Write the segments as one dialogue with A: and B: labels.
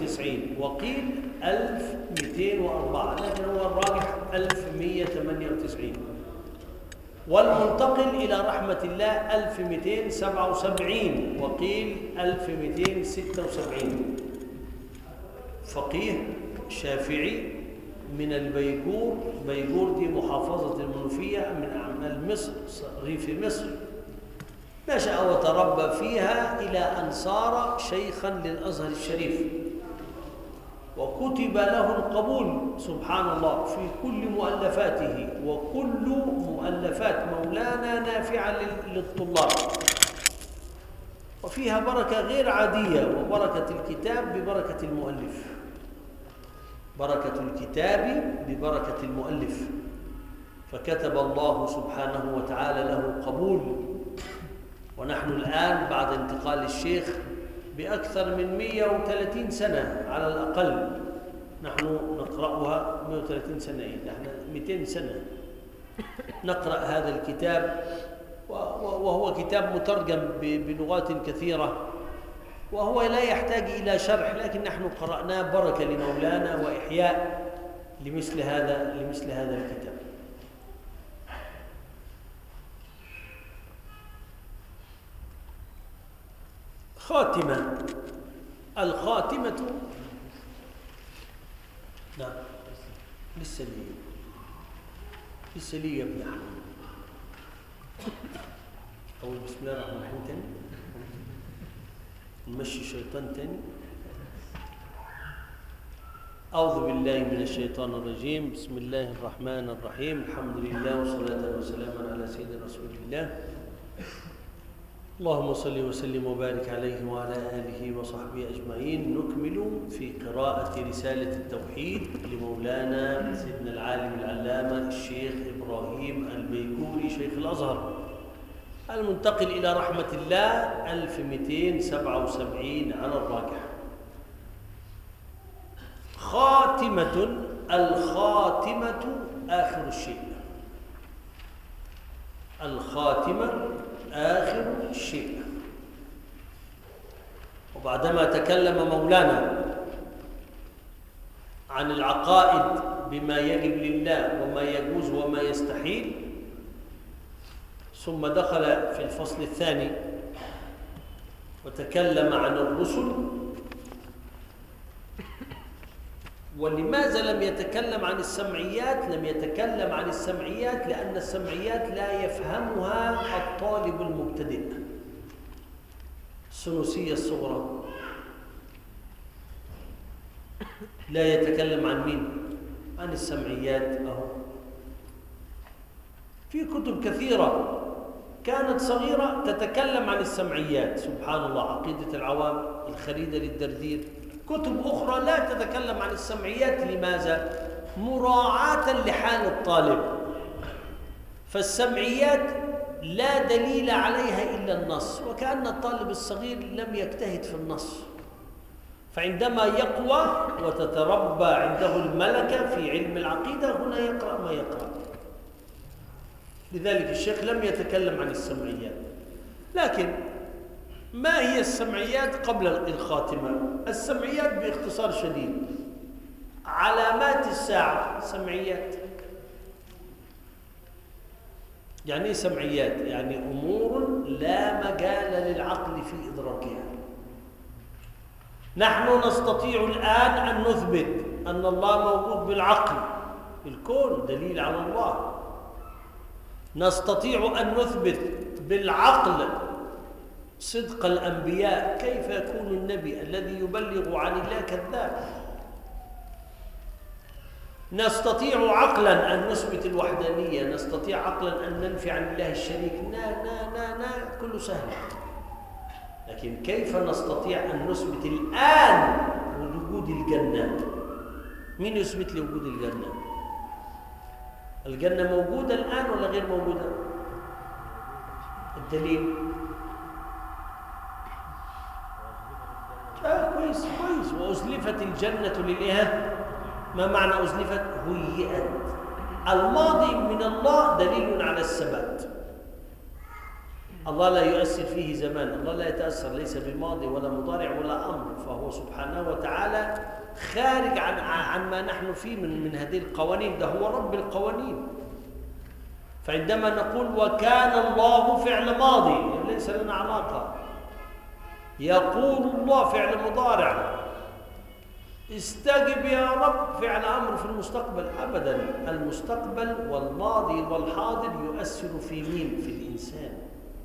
A: 1198 وقيل 1204، لكن هو الراجح 1198. والمنتقل إلى رحمة الله 1277 وقيل 1276. فقيه شافعي من البيجور، بيجور دي محافظة المنوفية من أعمال مصر، ريف مصر. نشأ وتربى فيها إلى أن صار شيخا للأزهر الشريف، وكتب له القبول سبحان الله في كل مؤلفاته، وكل مؤلفات مولانا نافعة للطلاب، وفيها بركة غير عادية، وبركة الكتاب ببركة المؤلف، بركة الكتاب ببركة المؤلف. فكتب الله سبحانه وتعالى له قبول، ونحن الآن بعد انتقال الشيخ بأكثر من 130 سنة على الأقل، نحن نقرأها 130 سنة، نحن 200 سنة نقرأ هذا الكتاب، وهو كتاب مترجم بلغات كثيرة، وهو لا يحتاج إلى شرح، لكن نحن قرأناه بركة لمولانا وإحياء لمثل هذا الكتاب. خاتمة. الخاتمة نعم لسه لي يا ابن أحمد. أول بسم الله الرحمن الرحيم تاني، نمشي الشيطان تاني. أعوذ بالله من الشيطان الرجيم، بسم الله الرحمن الرحيم، الحمد لله والصلاة والسلام على سيدنا رسول الله، اللهم صل وسلم وبارك عليه وعلى آله وصحبه أجمعين. نكمل في قراءة رسالة التوحيد لمولانا سيدنا العالم العلامة الشيخ إبراهيم البيجوري شيخ الأزهر، المنتقل إلى رحمة الله 1277 على الراجح. خاتمة. الخاتمة آخر الشيء، الخاتمة آخر الشيء. وبعدما تكلم مولانا عن العقائد بما يجب لله وما يجوز وما يستحيل، ثم دخل في الفصل الثاني وتكلم عن الرسل. ولماذا لم يتكلم عن السمعيات؟ لم يتكلم عن السمعيات لأن السمعيات لا يفهمها الطالب المبتدئ. السنوسية الصغرى لا يتكلم عن مين؟ عن السمعيات. أهو في كتب كثيرة كانت صغيرة تتكلم عن السمعيات، سبحان الله، عقيدة العوام، الخريدة للدردير، كتب أخرى لا تتكلم عن السمعيات. لماذا؟ مراعاة لحال الطالب. فالسمعيات لا دليل عليها إلا النص، وكأن الطالب الصغير لم يجتهد في النص، فعندما يقوى وتتربى عنده الملكة في علم العقيدة هنا يقرأ ما يقرأ. لذلك الشيخ لم يتكلم عن السمعيات. لكن ما هي السمعيات قبل الخاتمة؟ السمعيات باختصار شديد علامات الساعة. سمعيات يعني ايه سمعيات؟ يعني أمور لا مجال للعقل في إدراكها. نحن نستطيع الآن أن نثبت أن الله موجود بالعقل، الكون دليل على الله. نستطيع أن نثبت بالعقل صدق الأنبياء، كيف يكون النبي الذي يبلغ عن الله كذاب؟ نستطيع عقلا أن نثبت الوحدانية، نستطيع عقلا أن ننفي عن الله الشريك، كله سهل. لكن كيف نستطيع أن نثبت الآن وجود الجنة؟ مين يثبت لي وجود الجنة؟ الجنة موجودة الآن ولا غير موجودة؟ الدليل كويس. وأزلفت الجنة للإيه؟ ما معنى أزلفت؟ هيئت. الماضي من الله دليل على الثبات. الله لا يؤثر فيه زمان، الله لا يتأثر، ليس بماضي ولا مضارع ولا أمر، فهو سبحانه وتعالى خارج عن ما نحن فيه من هذه القوانين، ده هو رب القوانين. فعندما نقول وكان الله فعل ماضي ليس لنا علاقة، يقول الله فعل مضارع، استجب يا رب فعل أمر في المستقبل، أبدا. المستقبل والماضي والحاضر يؤثر في مين؟ في الإنسان.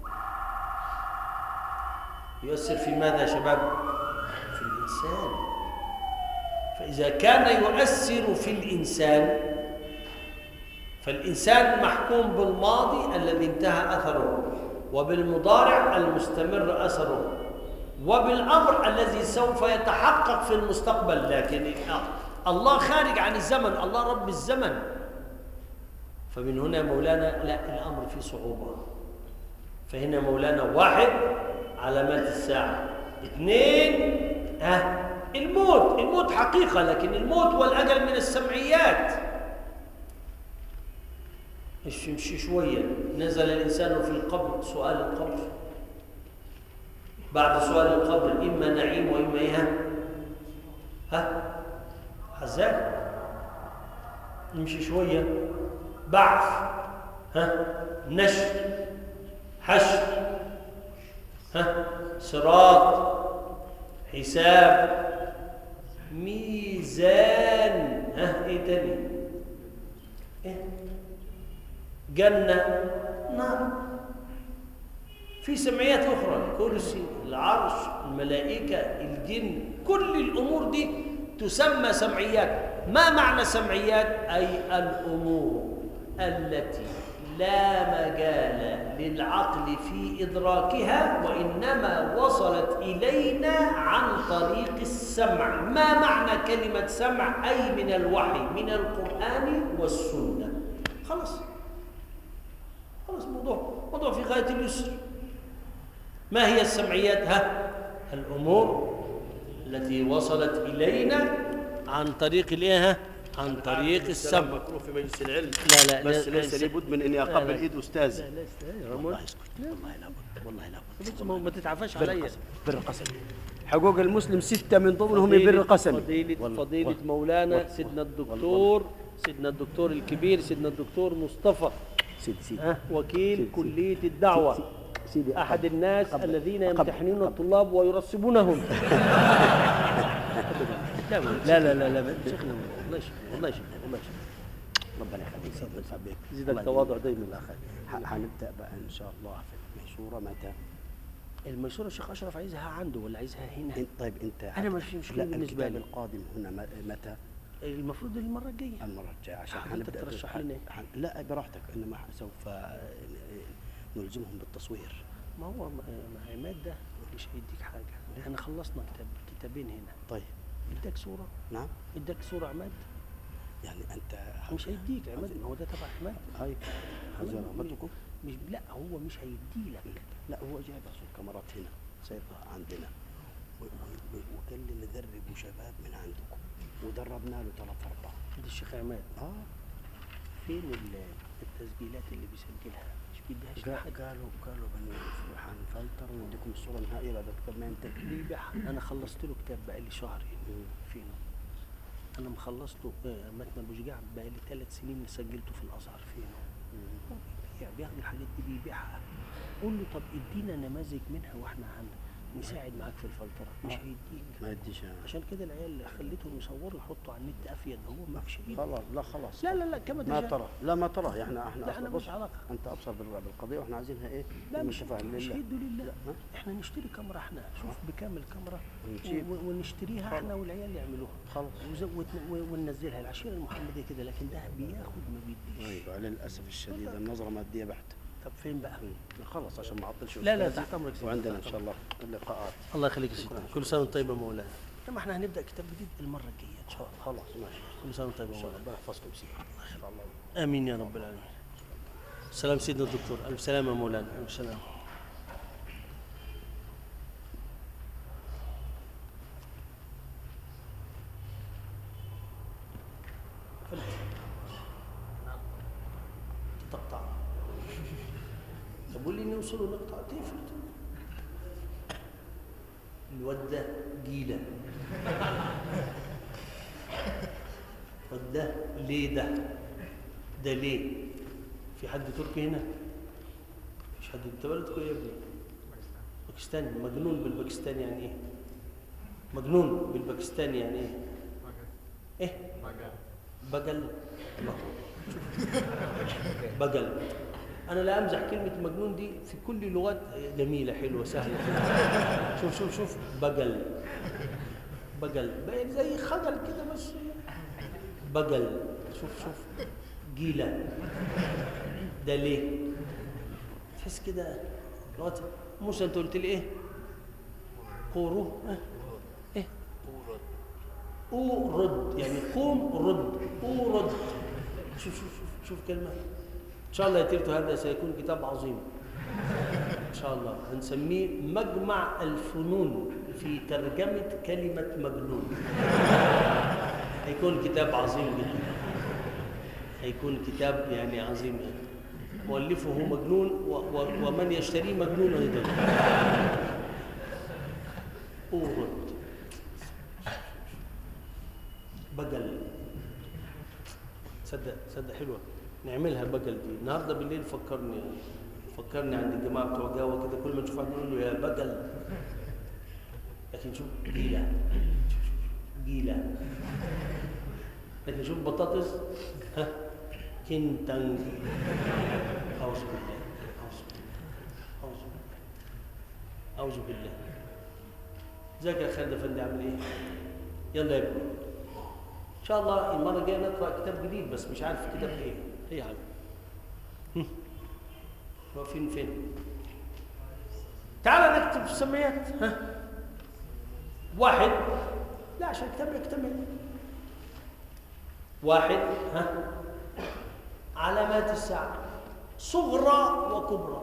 A: يؤثر في ماذا يا شباب؟ في الإنسان. فإذا كان يؤثر في الإنسان فالإنسان محكوم بالماضي الذي انتهى أثره، وبالمضارع المستمر أثره، وبالأمر الذي سوف يتحقق في المستقبل. لكن الله خارج عن الزمن، الله رب الزمن. فمن هنا مولانا لا، الأمر فيه صعوبة. فهنا مولانا واحد علامات الساعة، اثنين الموت حقيقة، لكن الموت والأجل من السمعيات. مشي شوية، نزل الإنسان في القبر، سؤال القبر، بعد سؤال القبر إما نعيم وإما عذاب. نمشي شوية، بعث، نشر، حشر، صراط، حساب، ميزان، ايه تاني؟ جنة، نار. في سمعيات أخرى، كرسي، العرش، الملائكة، الجن، كل الأمور دي تسمى سمعيات. ما معنى سمعيات؟ أي الأمور التي لا مجال للعقل في إدراكها، وإنما وصلت إلينا عن طريق السمع. ما معنى كلمة سمع؟ أي من الوحي، من القرآن والسنة. خلاص موضوع في غاية اليسر. ما هي السمعيات؟ الأمور التي وصلت إلينا عن طريق عن طريق السمع.
B: مكروه في مجلس العلم.
A: لا
B: بس ليس لابد من اني اقبل ايد استاذي.
A: لا
B: والله اسكت، والله لابد
A: ما تتعفاش عليا.
B: بر القسم. حقوق المسلم 6 من ضمنهم بر القسم.
A: فضيلة مولانا سيدنا الدكتور الكبير، سيدنا الدكتور مصطفى،
B: سيدي
A: وكيل كلية الدعوة،
B: سيدي
A: أحد الناس الذين يمتحنون الطلاب ويرسبونهم. لا شيخنا، والله شيخ
B: ربنا يخليك سيدي ويثبتك.
A: زيدك تواضع دايما يا أخي.
B: هنبدأ بقى إن شاء الله في المنشورة متى؟
A: المنشورة الشيخ أشرف عايزها عنده ولا عايزها هنا؟
B: طيب أنت
A: أنا ما فيش مشكلة بالنسبة لي.
B: القادم هنا متى؟
A: المفروض المرة الجاية.
B: المرة الجاية عشان
A: هنبدأ ترشح لنا.
B: لا براحتك، إنما سوف نلزمهم بالتصوير.
A: ما هو عماد ده مش هيديك حاجة. احنا خلصنا كتابين هنا.
B: طيب
A: اداك صورة؟
B: نعم.
A: اداك صورة عماد؟
B: يعني أنت
A: مش هيديك عماد، هو ده تبع عماد.
B: هاي هذا رغبتكم؟
A: مش لا، هو مش هيديلك.
B: لا هو جايب الكاميرات هنا سايبها عندنا، وكان لي ندرب شباب من عندكم ودربنا له 3-4.
A: ده الشيخ عماد. فين التسجيلات اللي بيسجلها؟ مش بيديهاش لحد؟
B: قالوا هنفلتر ونديكم الصوره النهائيه بعد كتاب ما ينتهي.
A: بيبيعها. انا خلصت له كتاب بقالي شهر. فين؟ انا مخلصته متن ابو شجاع بقالي 3 سنين سجلته في الازهر. فين؟ بياخد الحاجات دي بيبيعها. قول له طب ادينا نماذج منها واحنا نساعد معاك في الفلتره. مش هيديك.
B: ما يديش. عشان
A: كده العيال خليتهم يصوروا يحطوا على النت افيد. هو ما فيش ايد.
B: خلاص
A: لا كما
B: ما ترى. لا ما ترى. احنا
A: لا انا مش علاقه.
B: انت ابصر بالقضيه واحنا عايزينها ايه؟
A: لا مش يدوا لله. احنا نشتري كاميرا احنا. شوف بكام الكاميرا ونشتريها احنا والعيال يعملوها.
B: خلاص.
A: وننزلها العشيره المحمديه كده. لكن ده بياخد ما بيديش.
B: ايوه للاسف الشديد النظره ماديه بحته.
A: طب فين بقى؟
B: خلاص عشان ما اعطلش.
A: لا تحت امرك.
B: وعندنا ان شاء الله اللقاءات.
A: الله يخليك يا سيدي. كل سنه وانت طيب يا مولانا. لما احنا هنبدا كتاب جديد المره الجايه ان شاء الله.
B: خلاص ماشي.
A: كل سنه وانت طيب يا مولانا.
B: ربنا يحفظكم سيدي.
A: امين يا رب العالمين. سلام سيدنا الدكتور. الف سلامه يا مولانا. الف سلامه. تقطع. طب قول لي يوصلوا نقطة تقفل. الواد ده جيلة. الواد ده ليه ده؟ ده ليه؟ في حد تركي هنا؟ مفيش حد. انت بلدكم ايه يا ابني؟ باكستاني. مجنون بالباكستاني يعني ايه؟ مجنون بالباكستاني يعني ايه؟ ايه؟ بجل. الله. بجل. انا لا امزح، كلمه مجنون دي في كل اللغات جميله حلوه سهله. شوف بجل. بجل زي خجل كده بس. بجل. شوف جيله. ده ليه؟ تحس كده. موسى انت قلت لي ايه؟ قورو. ايه؟ أورد يعني قوم رد. أورد. شوف كلمة. إن شاء الله يا تيرتو هذا سيكون كتاب عظيم. إن شاء الله هنسميه مجمع الفنون في ترجمة كلمة مجنون. هيكون كتاب عظيم جدا. هيكون كتاب يعني عظيم جدا. مؤلفه مجنون ومن يشتريه مجنون أيضا. أورد. بجل. صدق حلوه نعملها بجل دي. النهارده بالليل فكرني عند الجماعه بتوع جاوه كده، كل ما نشوف واحد نقول له يا بجل. لكن شوف جيله. لكن شوف بطاطس كنتنج. اعوذ بالله. ازيك يا خالد افندي عامل ايه؟ يلا يا ابني. ان شاء الله المره الجايه نقرا كتاب جديد بس مش عارف كتاب ايه. هي حاجه. واقفين فين؟ تعال نكتب في السميات. واحد. لا عشان الكتاب يكتمل. واحد. علامات الساعه صغرى وكبرى.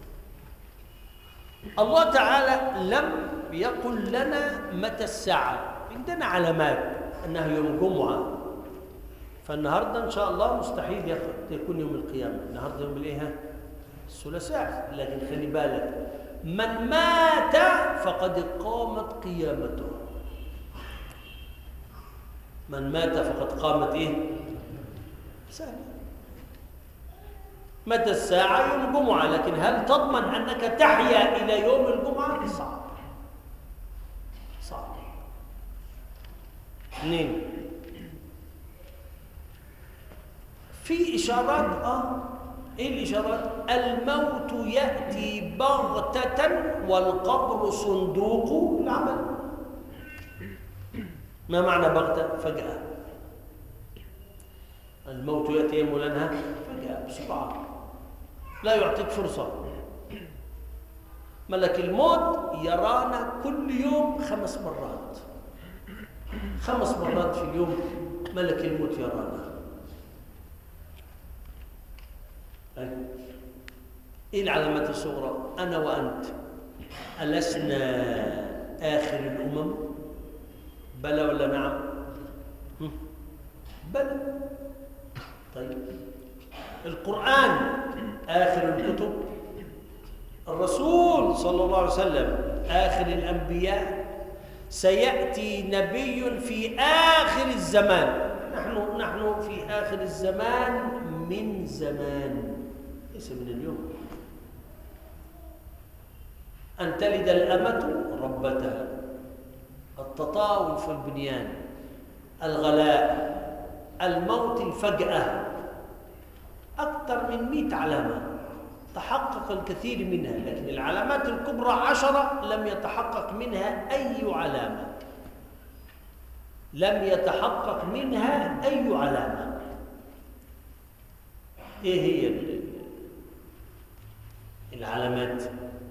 A: الله تعالى لم يقل لنا متى الساعه. عندنا علامات انها يوم جمعه، فالنهارده ان شاء الله مستحيل يكون يوم القيامه. النهارده يوم الايه؟ الثلاثاء. لكن خلي بالك، من مات فقد قامت قيامته. من مات فقد قامت ايه؟ سهل. متى الساعه؟ يوم الجمعه. لكن هل تضمن انك تحيا الى يوم الجمعه؟ صعب. اثنين، في إشارات. إيه الإشارات؟ الموت يأتي بغتة والقبر صندوق العمل. ما معنى بغتة؟ فجأة. الموت يأتي يا مولانا فجأة بسرعة، لا يعطيك فرصة. ملك الموت يرانا كل يوم 5 مرات. 5 مرات في اليوم ملك الموت يرانا. ايه العلامات الصغرى؟ انا وانت ألسنا آخر الأمم؟ بلى ولا نعم؟ بلى. طيب القرآن آخر الكتب، الرسول صلى الله عليه وسلم آخر الأنبياء، سيأتي نبي في آخر الزمان. نحن في آخر الزمان من زمان، ليس من اليوم. أن تلد الأمة ربتها، التطاول في البنيان، الغلاء، الموت الفجأة، أكثر من 100 علامة تحقق الكثير منها، لكن العلامات الكبرى 10 لم يتحقق منها أي علامة. لم يتحقق منها أي علامة. إيه هي العلامات؟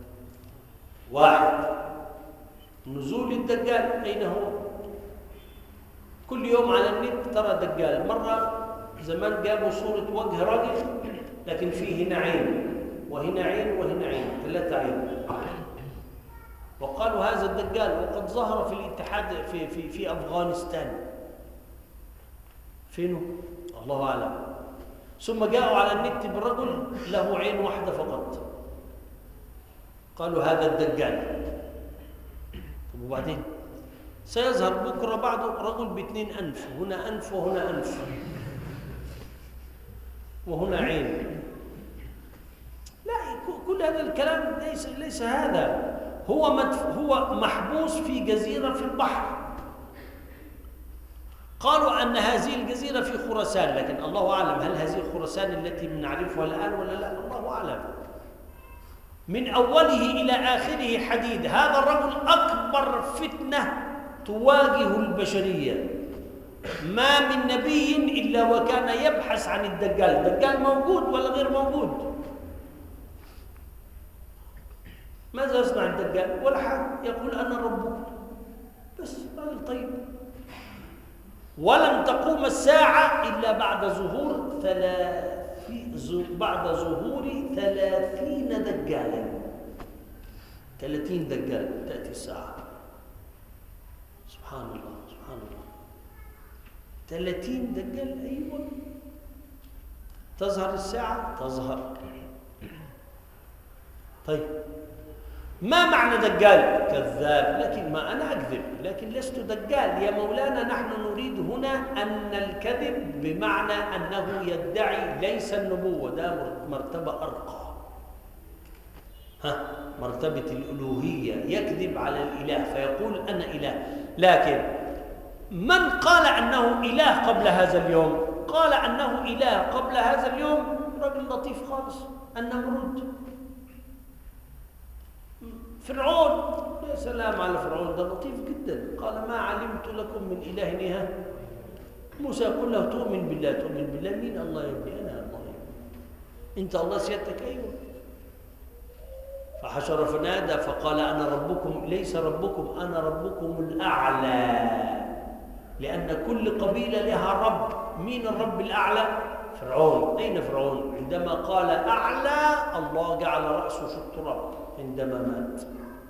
A: 1، نزول الدجال. أين هو؟ كل يوم على النت ترى دجال. مرة زمان جابوا صورة وجه راجل لكن فيه هنا عين وهنا عين وهنا عين، 3 عين، وقالوا هذا الدجال، وقد ظهر في الاتحاد في أفغانستان. فينه؟ الله أعلم. ثم جاءوا على النت برجل له عين واحدة فقط. قالوا هذا الدجال. طب وبعدين سيظهر بكرة بعده رجل ب2 أنف، هنا أنف وهنا أنف وهنا عين. لا، كل هذا الكلام ليس هذا. هو محبوس في جزيرة في البحر. قالوا أن هذه الجزيرة في خراسان، لكن الله أعلم هل هذه خراسان التي نعرفها الآن ولا لا، الله أعلم. من أوله إلى آخره حديد. هذا الرجل أكبر فتنة تواجه البشرية. ما من نبي إلا وكان يبحث عن الدجال. الدجال موجود ولا غير موجود؟ ماذا يصنع الدجال؟ ولا حاجة، يقول أنا ربكم بس. راجل طيب. ولن تقوم الساعة إلا بعد ظهور 30 دجالا. 30 دجال تأتي الساعة. سبحان الله سبحان الله. 30 دجال. أيوة. تظهر الساعة؟ تظهر. طيب ما معنى دجال؟ كذاب. لكن ما أنا أكذب، لكن لست دجال يا مولانا. نحن نريد هنا أن الكذب بمعنى أنه يدعي ليس النبوة، ده مرتبة أرقى. مرتبة الألوهية، يكذب على الإله فيقول أنا إله. لكن من قال أنه إله قبل هذا اليوم؟ قال أنه إله قبل هذا اليوم رجل لطيف خالص، النمرود. فرعون، يا سلام على فرعون، ده لطيف جدا. قال ما علمت لكم من إله موسى يقول له تؤمن بالله. تؤمن بالله مين؟ الله يا ابني، أنا الله يا ابني. أنت الله سيادتك؟ أيوه. فحشر فنادى فقال أنا ربكم، ليس ربكم، أنا ربكم الأعلى. لأن كل قبيلة لها رب. مين الرب الأعلى؟ فرعون. أين فرعون؟ عندما قال أعلى الله جعل رأسه في التراب عندما مات.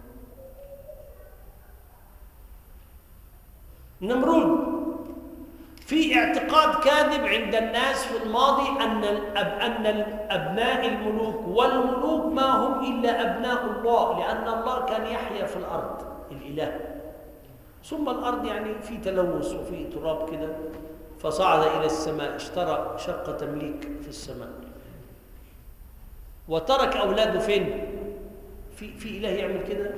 A: نمرود. في اعتقاد كاذب عند الناس في الماضي أن أبناء الملوك والملوك ما هم إلا أبناء الله، لأن الله كان يحيا في الأرض، الإله. ثم الأرض يعني في تلوث وفي تراب كده، فصعد إلى السماء، اشترى شقة تمليك في السماء، وترك أولاده فين؟ في إله يعمل كده؟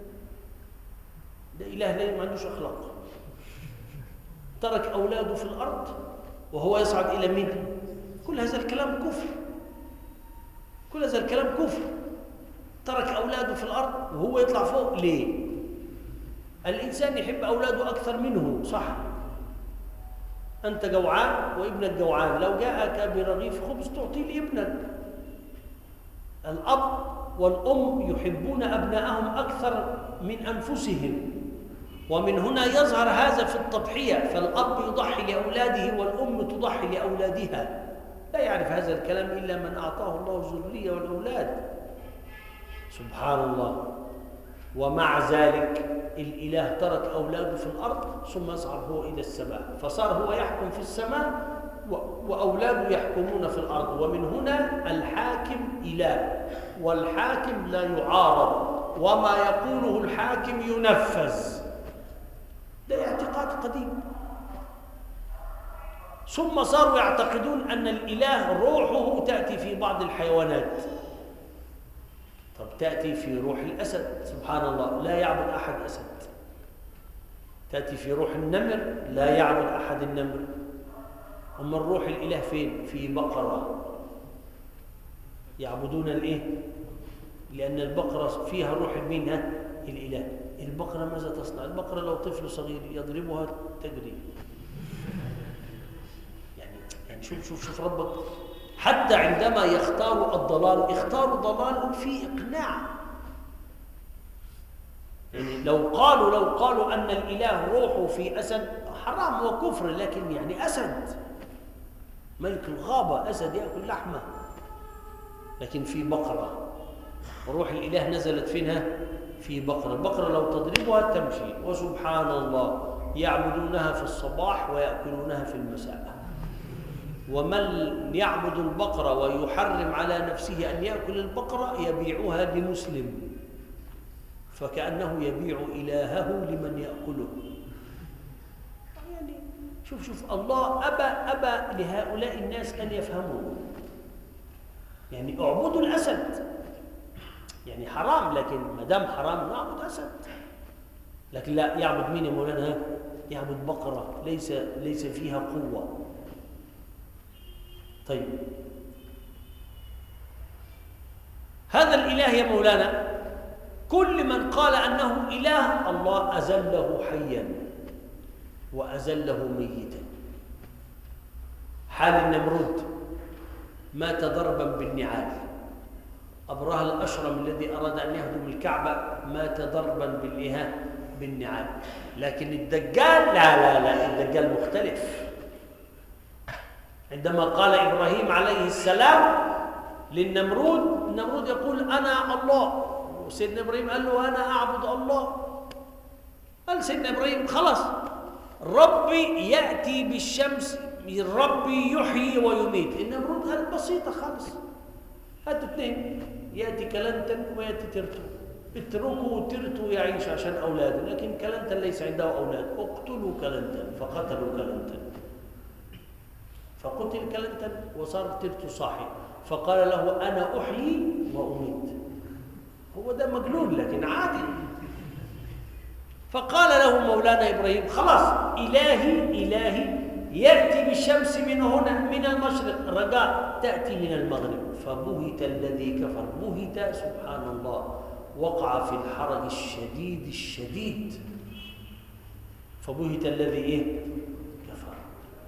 A: ده إله ما عندوش أخلاق. ترك أولاده في الأرض وهو يصعد إلى مين؟ كل هذا الكلام كفر. كل هذا الكلام كفر. ترك أولاده في الأرض وهو يطلع فوق. ليه؟ الإنسان يحب أولاده أكثر منه، صح؟ أنت جوعان وابنك جوعان، لو جاءك برغيف خبز تعطيه لابنك. الأب والأم يحبون أبنائهم أكثر من أنفسهم، ومن هنا يظهر هذا في التضحية. فالأب يضحي لأولاده والأم تضحي لأولادها. لا يعرف هذا الكلام إلا من أعطاه الله الذرية والأولاد. سبحان الله. ومع ذلك الإله ترك أولاده في الأرض ثم يصعد هو إلى السماء، فصار هو يحكم في السماء وأولاده يحكمون في الأرض. ومن هنا الحاكم إله، والحاكم لا يعارض، وما يقوله الحاكم ينفذ. ده اعتقاد قديم. ثم صاروا يعتقدون أن الإله روحه تأتي في بعض الحيوانات. طب تأتي في روح الأسد، سبحان الله، لا يعبد أحد أسد. تأتي في روح النمر، لا يعبد أحد النمر. أما الروح الإله فين؟ في بقرة. يعبدون الإيه؟ لأن البقرة فيها روح مين؟ الإله. البقرة ماذا تصنع؟ البقرة لو طفل صغير يضربها تجري. يعني شوف ربك. حتى عندما يختاروا الضلال اختاروا ضلال في إقناع. يعني لو قالوا أن الإله روحه في أسد حرام وكفر، لكن يعني أسد ملك الغابة، أسد يأكل لحمة، لكن في بقرة، وروح الإله نزلت فينها في بقرة. البقرة لو تضربها تمشي. وسبحان الله يعبدونها في الصباح ويأكلونها في المساء. ومن يعبد البقرة ويحرم على نفسه أن يأكل البقرة يبيعها لمسلم فكأنه يبيع إلهه لمن يأكله. يعني شوف الله أبى لهؤلاء الناس أن يفهموا. يعني اعبدوا الأسد، يعني حرام، لكن ما دام حرام نعبد أسد. لكن لا، يعبد مين يا مولانا؟ يعبد بقرة ليس فيها قوة. طيب هذا الإله يا مولانا كل من قال أنه إله الله أزله حيا وأزله ميتا. حال النمرود مات ضربا بالنعال. أبرهة الأشرم الذي أراد أن يهدم الكعبة مات ضربا بالنعال. لكن الدجال لا، الدجال مختلف. عندما قال إبراهيم عليه السلام للنمرود، النمرود يقول أنا الله، وسيدنا إبراهيم قال له أنا أعبد الله. قال سيدنا إبراهيم خلاص ربي يأتي بالشمس، ربي يحيي ويميت. النمرود قال بسيطة خالص، هاتوا اثنين، يأتي كلنتن ويأتي ترتو، اتركوا ترتو يعيش عشان أولاده، لكن كلنتن ليس عنده أولاد، اقتلوا كلنتن. فقتلوا كلنتن، فقتل كلنتن وصار ترتو صاحي، فقال له أنا أحيي وأميت. هو ده مجنون لكن عادي. فقال له مولانا إبراهيم خلاص إلهي يأتي بالشمس من هنا من المشرق، رجاء تأتي من المغرب. فبهت الذي كفر، بهت سبحان الله، وقع في الحرج الشديد. فبهت الذي كفر.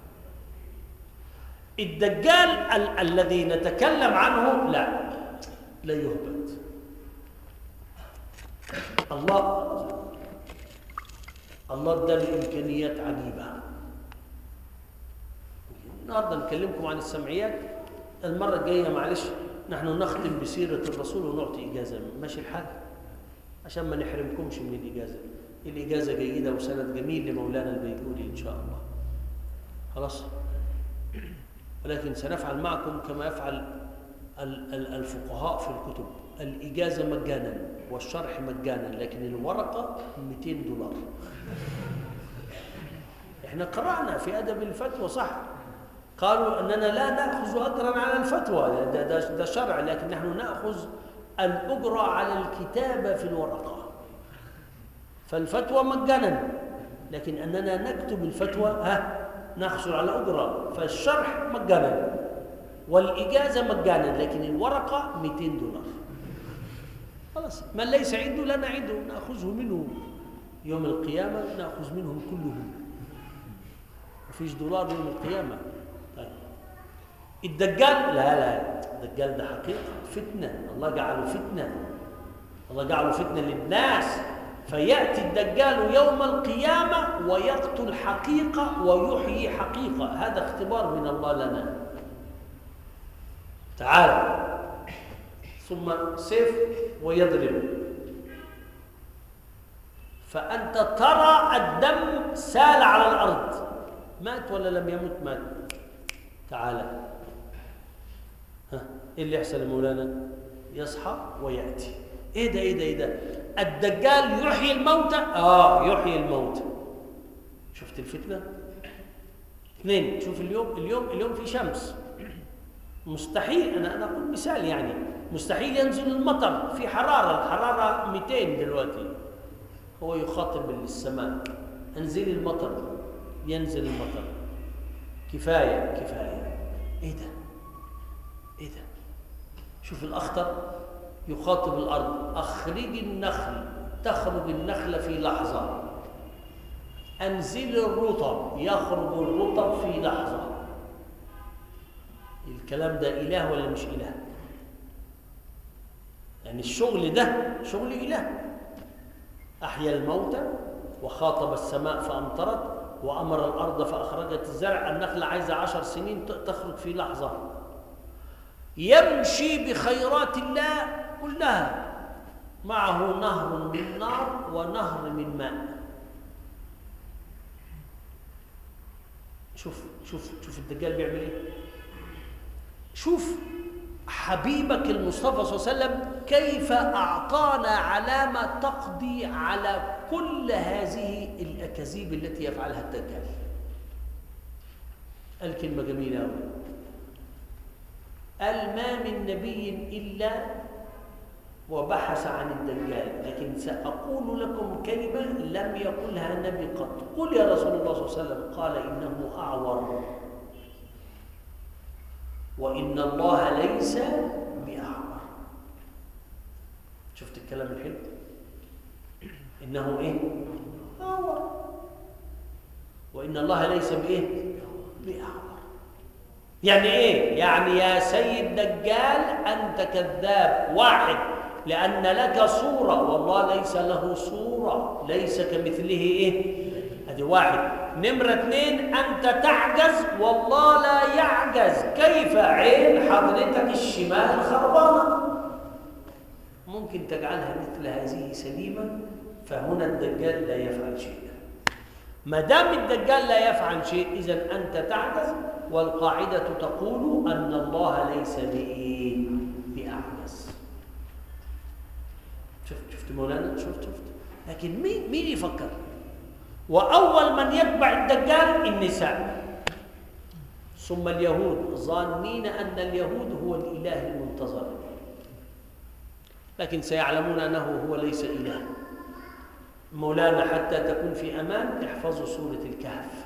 A: الدجال الذي نتكلم عنه لا يهبط. الله ادى إمكانيات عجيبة. النهارده نكلمكم عن السمعيات، المرة الجاية معلش نحن نختم بسيرة الرسول ونعطي إجازة، ماشي الحال؟ عشان ما نحرمكمش من الإجازة. الإجازة جيدة وسند جميل لمولانا البيجوري إن شاء الله. خلاص؟ ولكن سنفعل معكم كما يفعل الفقهاء في الكتب، الإجازة مجانا والشرح مجانا، لكن الورقة $200. احنا قرأنا في أدب الفتوى صح، قالوا أننا لا نأخذ أجرا على الفتوى، ده شرع، لكن نحن نأخذ الأجرة على الكتابة في الورقة. فالفتوى مجانا، لكن أننا نكتب الفتوى نحصل على أجرة. فالشرح مجانا والإجازة مجانا، لكن الورقة $200. خلاص، من ليس عنده لا نعده، نأخذه منه يوم القيامة، نأخذ منهم كلهم، مفيش دولار يوم القيامة. طيب الدجال لا، الدجال ده حقيقة فتنة، الله جعله فتنة، الله جعله فتنة للناس. فيأتي الدجال يوم القيامة ويقتل حقيقة ويحيي حقيقة. هذا اختبار من الله لنا. تعال، ثم سيف ويضرب، فأنت ترى الدم سال على الأرض. مات ولا لم يمت؟ مات. تعالى، ايه اللي يحصل يا مولانا؟ يصحى ويأتي. ايه ده الدجال يحيي الموتى؟ يحيي الموتى. شفت الفتنة؟ اثنين، شوف اليوم في شمس، مستحيل، انا اقول مثال يعني، مستحيل ينزل المطر، في الحرارة 200 دلوقتي. هو يخاطب السماء، انزل المطر، ينزل المطر، كفاية. ايه ده؟ شوف الأخطر، يخاطب الأرض، أخرج النخل، تخرج النخلة في لحظة، أنزل الرطب، يخرج الرطب في لحظة. الكلام ده إله ولا مش إله؟ يعني الشغل ده شغل إله. أحيا الموتى وخاطب السماء فأمطرت وأمر الأرض فأخرجت الزرع. النخلة عايزة 10 سنين تخرج في لحظة. يمشي بخيرات الله كلها، معه نهر من نار ونهر من ماء. شوف الدجال بيعمل ايه. شوف حبيبك المصطفى صلى الله عليه وسلم كيف أعطانا علامة تقضي على كل هذه الأكاذيب التي يفعلها الدجال. الكلمة جميلة أوي، قال ما من نبي إلا وبحث عن الدجال، لكن سأقول لكم كلمة لم يقلها النبي قط. قل يا رسول الله صلى الله عليه وسلم. قال إنه أعور، وإن الله ليس بأعور. شفت الكلام الحلو؟ إنه إيه؟ أعور، وإن الله ليس بإيه؟ بأعور. يعني إيه؟ يعني يا سيد دجال أنت كذاب. واحد، لأن لك صورة والله ليس له صورة، ليس كمثله إيه؟ هذه واحد. نمرة اثنين، أنت تعجز والله لا يعجز. كيف؟ عين حضرتك الشمال خربانة، ممكن تجعلها مثل هذه سليمة. فهنا الدجال لا يفعل شيء. ما دام الدجال لا يفعل شيء إذن أنت تعجز، والقاعدة تقول أن الله ليس بأعجز. شفت مولانا؟ شفت. لكن مين يفكر؟ وأول من يتبع الدجال النساء، ثم اليهود، ظانين أن اليهود هو الإله المنتظر، لكن سيعلمون أنه هو ليس إله. مولانا حتى تكون في أمان احفظوا سورة الكهف،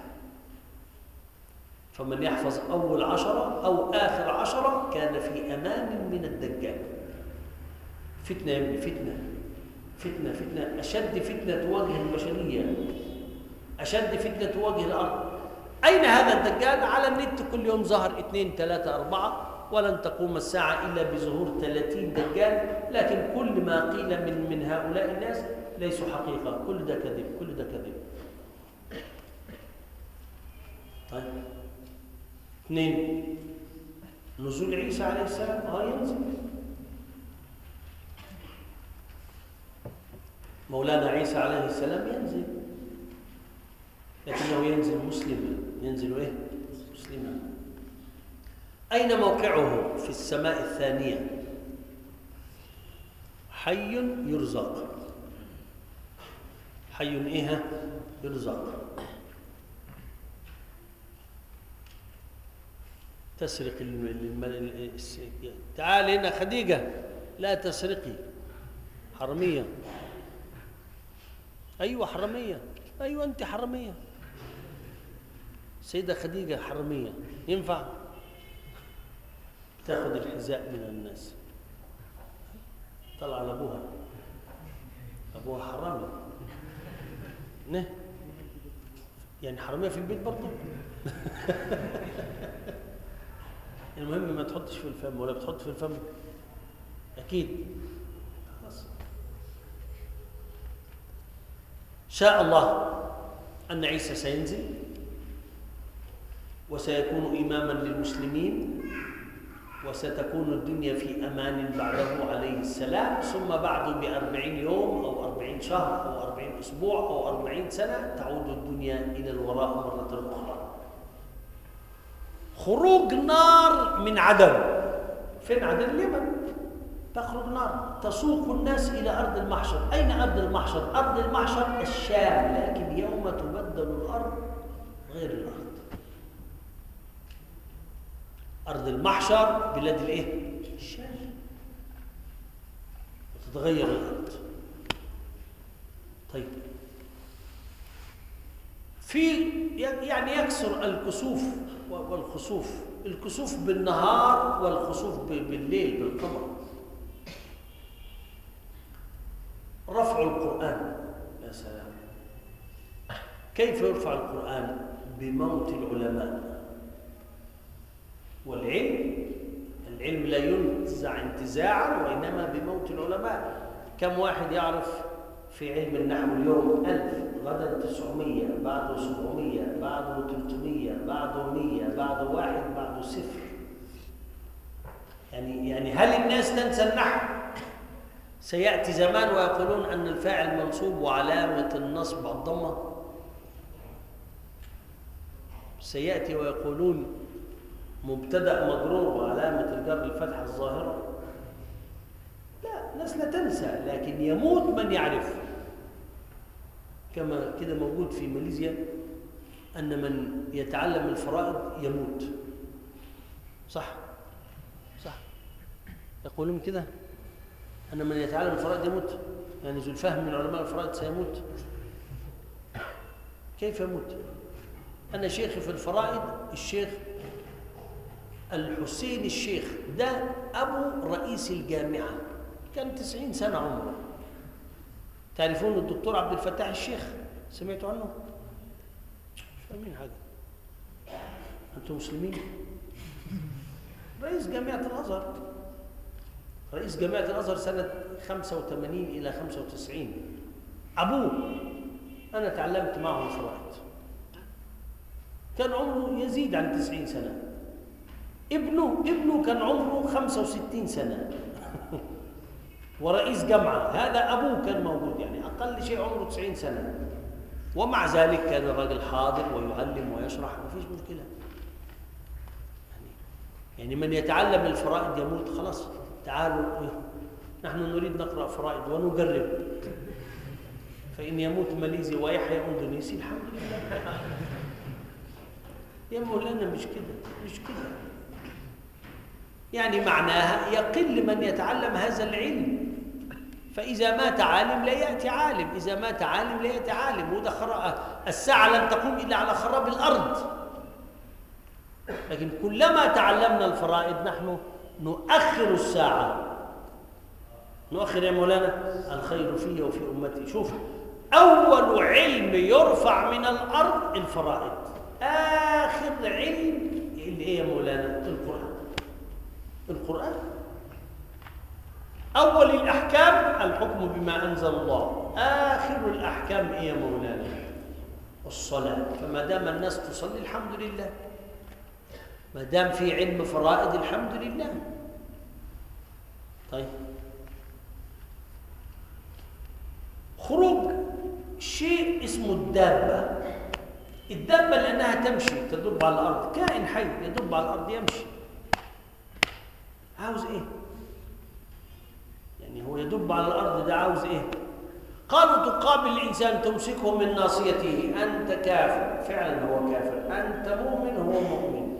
A: فمن يحفظ أول 10 أو آخر 10 كان في أمان من الدجال. فتنة يا ابني، فتنة، أشد فتنة تواجه البشرية، أشد فتنة تواجه الأرض. أين هذا الدجال؟ على النت كل يوم ظهر 2 3 4، ولن تقوم الساعة إلا بظهور 30 دجال. لكن كل ما قيل من هؤلاء الناس ليسوا حقيقة، كل ده كذب. طيب 2، نزول عيسى عليه السلام. ينزل مولانا عيسى عليه السلام، ينزل، لكنه ينزل مسلما. ينزل ايه؟ مسلما. أين موقعه؟ في السماء الثانية، حي يرزق. حي ايه؟ يرزق. تسرق تعال هنا خديجة، لا تسرقي، حرمية. أيوة حرمية، أيوة أنت حرمية، سيدة خديجة حرمية. ينفع تاخذ الحذاء من الناس؟ طلع على أبوها حرامي، نه يعني حرامية في البيت برضه. المهم ما تحطش في الفم، ولا بتحط في الفم أكيد. خلاص شاء الله أن عيسى سينزل وسيكون إماما للمسلمين، وستكون الدنيا في أمان بعده عليه السلام. ثم بعده ب40 يوم أو 40 شهر أو 40 أسبوع أو 40 سنة تعود الدنيا إلى الوراء مرة أخرى. خروج نار من عدن. فين عدن؟ اليمن. تخرج نار تسوق الناس إلى أرض المحشر. أين أرض المحشر؟ أرض المحشر الشام، لكن يوم تبدل الأرض غير الأرض. أرض المحشر بلاد الإيه؟ الشام. وتتغير الأرض. طيب في يعني يكسر الكسوف والخسوف، الكسوف بالنهار والخسوف بالليل بالقمر. رفع القرآن، يا سلام، كيف يرفع القرآن؟ بموت العلماء. والعلم لا ينتزع انتزاعا، وإنما بموت العلماء. كم واحد يعرف في علم النحو اليوم 1000، غدا 900، بعده 700، بعده 300، بعده 100، بعده 1، بعده 0. يعني هل الناس تنسى النحو؟ سيأتي زمان ويقولون أن الفاعل منصوب وعلامة النصب الضمة. سيأتي ويقولون مبتدأ مجرور وعلامة الجر الفتحة الظاهرة. لا، الناس لا تنسى، لكن يموت من يعرف. كما كده موجود في ماليزيا أن من يتعلم الفرائض يموت. صح؟ صح، يقولون كده أن من يتعلم الفرائض يموت، يعني ذو الفهم من علماء الفرائض سيموت. كيف يموت؟ أنا شيخي في الفرائض الشيخ الحسين الشيخ، ده أبو رئيس الجامعة، كان 90 سنة عمره. تعرفون الدكتور عبد الفتاح الشيخ؟ سمعتوا عنه؟ مش فاهمين حاجة. أنتم مسلمين؟ رئيس جامعة الأزهر، رئيس جامعة الأزهر سنة 85 إلى 95. أبوه أنا تعلمت معه الفرائض، كان عمره يزيد عن 90 سنة. ابنه كان عمره 65 سنة ورئيس جامعة. هذا أبوه كان موجود، يعني أقل شيء عمره 90 سنة، ومع ذلك كان الراجل حاضر ويعلم ويشرح، ما فيش مشكلة. يعني من يتعلم الفرائض يموت. خلاص، تعالوا نحن نريد نقرأ فرائض ونجرب، فإن يموت ماليزي ويحيى أندونيسي الحمد لله. يا مولانا مش كده، مش كده. يعني معناها يقل من يتعلم هذا العلم، فإذا مات عالم لا يأتي عالم، إذا مات عالم لا يأتي عالم. وده الساعة لن تقوم إلا على خراب الأرض. لكن كلما تعلمنا الفرائض نحن نؤخر الساعة. نؤخر يا مولانا الخير في وفي أمتي. شوف، أول علم يرفع من الأرض الفرائض، آخر علم اللي يا مولانا القرآن. أول الأحكام الحكم بما أنزل الله، آخر الأحكام إيه يا مولانا؟ الصلاة. فما دام الناس تصلي الحمد لله، ما دام في علم فرائض الحمد لله. طيب، خروج شيء اسمه الدابة. الدابة لأنها تمشي تدب على الأرض، كائن حي يدب على الأرض يمشي، عاوز إيه؟ يعني هو يدب على الأرض، ده عاوز إيه؟ قالوا تقابل الإنسان تمسكه من ناصيته، أنت كافر، فعلا هو كافر، أنت مؤمن، هو مؤمن.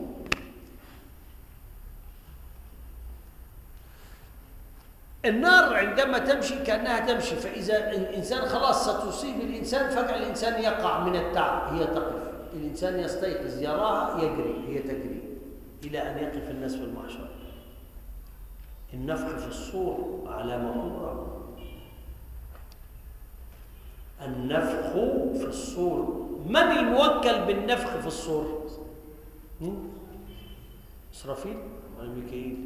A: النار عندما تمشي كأنها تمشي، فإذا الإنسان خلاص ستصيب الإنسان، فجأة الإنسان يقع من التعب، هي تقف، الإنسان يستيقظ يراها يجري، هي تجري إلى أن يقف الناس في المحشر. النفخ في الصور علامة كبرى. النفخ في الصور. من الموكل بالنفخ في الصور؟ إسرافيل ولا ميكائيل؟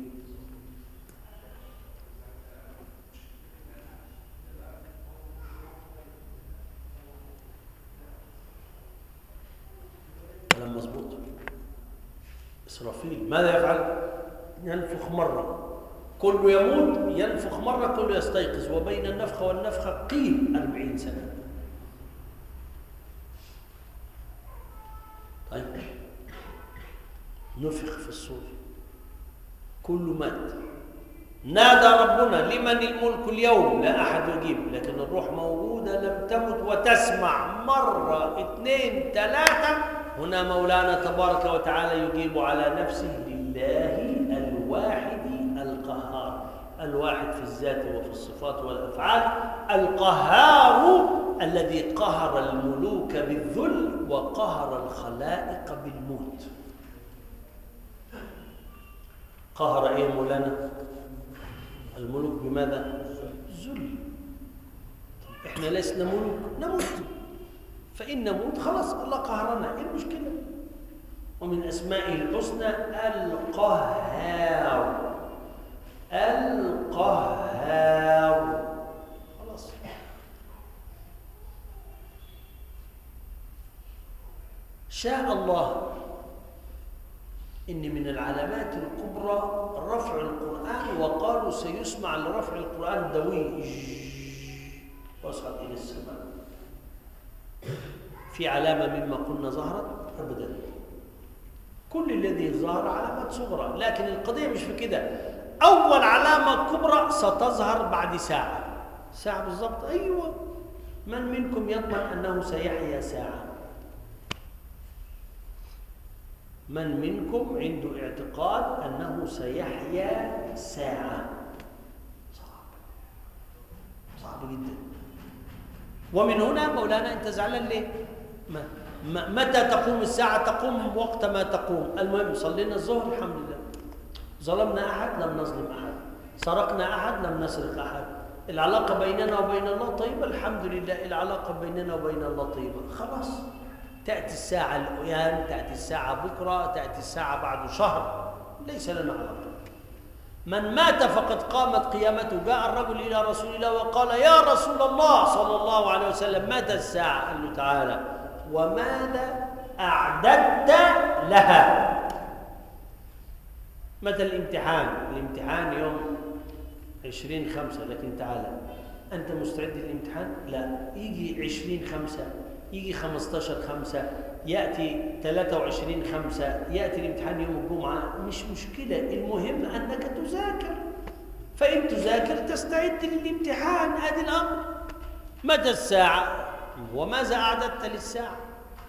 A: كلام مظبوط. إسرافيل ماذا يفعل؟ ينفخ مرة، كله يموت، ينفخ مرة، كله يستيقظ، وبين النفخة والنفخة قيل 40 سنة. طيب، نفخ في الصور، كله مات. نادى ربنا لمن الملك اليوم؟ لا أحد يجيب، لكن الروح موجودة لم تمت وتسمع مرة، 2، 3. هنا مولانا تبارك وتعالى يجيب على نفسه: لله الواحد القهار. الواحد في الذات وفي الصفات والأفعال، القهار الذي قهر الملوك بالذل وقهر الخلائق بالموت. قهر ايه مولانا؟ الملوك بماذا؟ الذل. احنا لسنا ملوك، نموت، فإن نموت خلاص الله قهرنا، ايه المشكلة؟ ومن أسمائه الحسنى القهار. القهار، خلاص. شاء الله إن من العلامات الكبرى رفع القرآن، وقالوا سيسمع لرفع القرآن دوي واصعد إلى السماء. في علامة مما قلنا ظهرت؟ أبدا. كل الذي ظهر علامات صغرى، لكن القضية مش في كده. أول علامة كبرى ستظهر بعد ساعة، ساعة بالضبط. أيوة، من منكم يضمن أنه سيحيا ساعة؟ من منكم عنده اعتقاد أنه سيحيا ساعة؟ صعب جدا. ومن هنا مولانا أنت زعلان ليه؟ متى تقوم الساعة؟ تقوم وقت ما تقوم. المهم صلينا الظهر الحمد لله، ظلمنا أحد لم نظلم أحد، سرقنا أحد لم نسرق أحد، العلاقة بيننا وبين الله طيبة الحمد لله، العلاقة بيننا وبين الله طيبة، خلاص. تأتي الساعة الآن، تأتي الساعة بكرة، تأتي الساعة بعد شهر، ليس لنا علاقة. من مات فقد قامت قيامته. جاء الرجل إلى رسول الله وقال: يا رسول الله صلى الله عليه وسلم، متى الساعة؟ قال له: تعالى، وماذا أعددت لها؟ متى الامتحان؟ الامتحان يوم 20/5، لكن تعالى، أنت مستعد للامتحان؟ لا. يجي 20/5، يجي 15/5، يأتي 23/5، يأتي الامتحان يوم الجمعة، مش مشكلة، المهم أنك تذاكر، فإن تذاكر تستعد للامتحان. هذا الأمر. متى الساعة؟ وماذا أعددت للساعة؟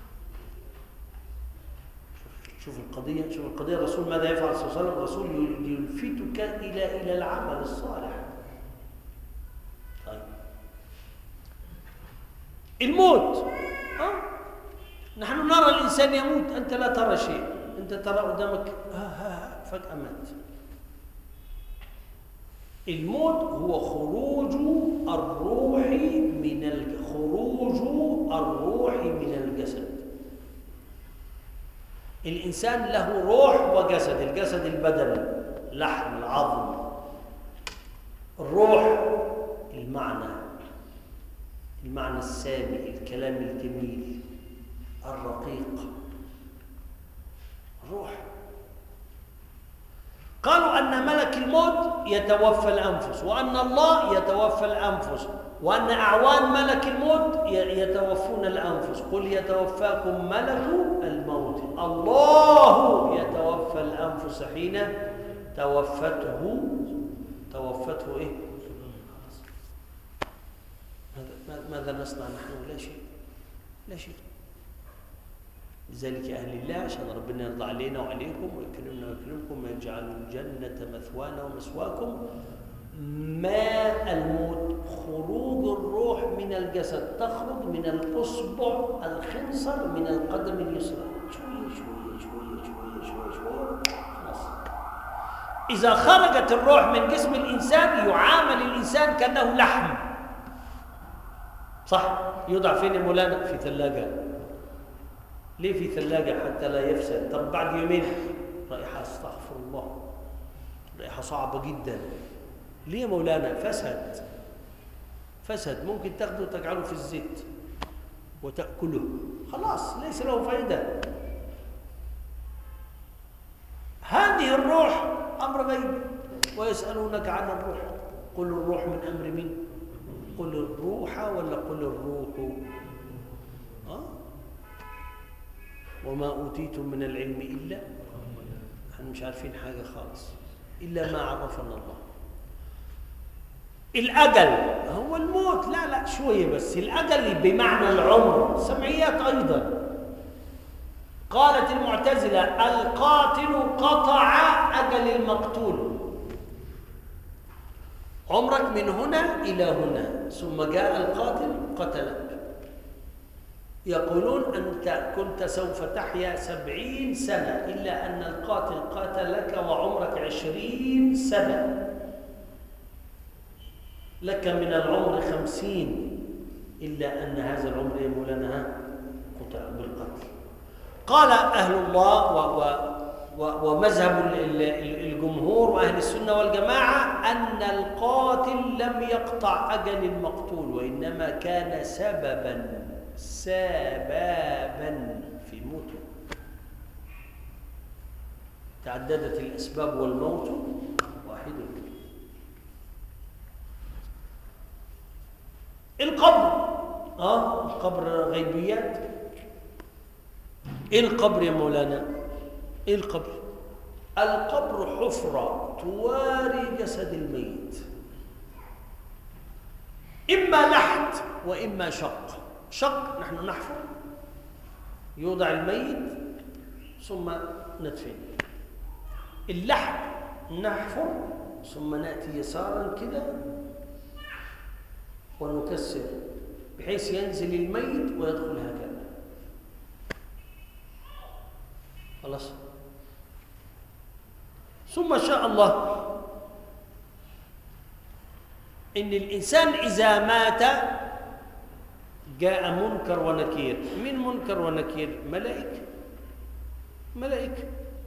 A: شوف القضية، شوف القضية. الرسول ماذا يفعل صلى الله عليه وسلم؟ الرسول يلفتك إلى العمل الصالح. طيب، الموت. نحن نرى الإنسان يموت، أنت لا ترى شيء، أنت ترى قدامك فجأة مات. الموت هو خروج الروح من الجسد. الإنسان له روح وجسد. الجسد البدن، لحم، العظم. الروح المعنى السامي، الكلام الجميل الرقيق، الروح. قالوا أن ملك الموت يتوفى الأنفس، وأن الله يتوفى الأنفس، وأن أعوان ملك الموت يتوفون الأنفس. قل يتوفاكم ملك الموت، الله يتوفى الأنفس حين توفته إيه؟ ماذا نصنع نحن؟ لا شيء، لا شيء. لذلك أهل الله، عشان ربنا يرضى علينا وعليكم ويكرمنا ويكرمكم ويجعل الجنة مثوانا ومثواكم، ما الموت؟ خروج الروح من الجسد، تخرج من الأصبع الخنصر من القدم اليسرى، شوية شوية شوية شوية شوية شوية، خلاص. إذا خرجت الروح من جسم الإنسان يعامل الإنسان كأنه لحم، صح؟ يوضع فين يا مولانا؟ في ثلاجة. ليه في ثلاجة؟ حتى لا يفسد. طب بعد يومين رائحة، استغفر الله، رائحة صعبة جدا. ليه يا مولانا؟ فسد. ممكن تاخده وتجعله في الزيت وتأكله، خلاص ليس له فائدة. هذه الروح أمر غيب. ويسألونك عن الروح، قل الروح من أمر مين؟ قل الروح ولا قل الروح؟ وما أوتيتم من العلم إلا، احنا مش عارفين حاجة خالص إلا ما عرفنا الله. الأجل هو الموت، لا شوية بس. الأجل بمعنى العمر، سمعيات أيضا. قالت المعتزلة: القاتل قطع أجل المقتول، عمرك من هنا إلى هنا، ثم جاء القاتل قتلك. يقولون أنت كنت سوف تحيا 70 سنة، إلا أن القاتل قاتلك وعمرك 20 سنة، لك من العمر 50، إلا أن هذا العمر يا مولانا قطع بالقتل. قال أهل الله ومذهب الجمهور وأهل السنة والجماعة أن القاتل لم يقطع أجل المقتول، وإنما كان سبباً في موته. تعددت الأسباب والموت واحد. القبر غيبيات. إيه القبر يا مولانا؟ إيه القبر؟ القبر حفرة تواري جسد الميت، إما لحد وإما شق. شق نحن نحفر، يوضع الميت ثم ندفن. اللحد نحفر ثم نأتي يسارا كده ونكسر بحيث ينزل الميت ويدخل هكذا. خلاص. ثم شاء الله إن الإنسان إذا مات جاء منكر ونكير. من منكر ونكير؟ ملائكة. ملائكة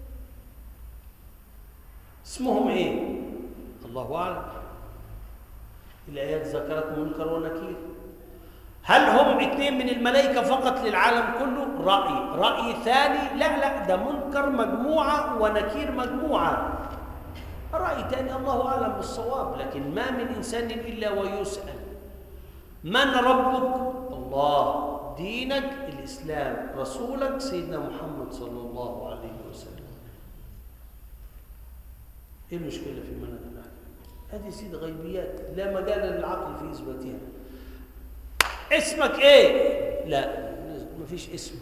A: اسمهم إيه؟ الله أعلم. الآيات ذكرت منكر ونكير. هل هم اثنين من الملائكة فقط للعالم كله؟ رأي ثاني لا، ده منكر مجموعة ونكير مجموعة. رأي ثاني الله أعلم بالصواب، لكن ما من إنسان إلا ويسأل. من ربك؟ الله. دينك؟ الإسلام. رسولك؟ سيدنا محمد صلى الله عليه وسلم. إيه المشكلة في المنهج النحوي؟ هذه سيد غيبيات لا مجال للعقل في إثباتها. اسمك إيه؟ لا، ما فيش اسم.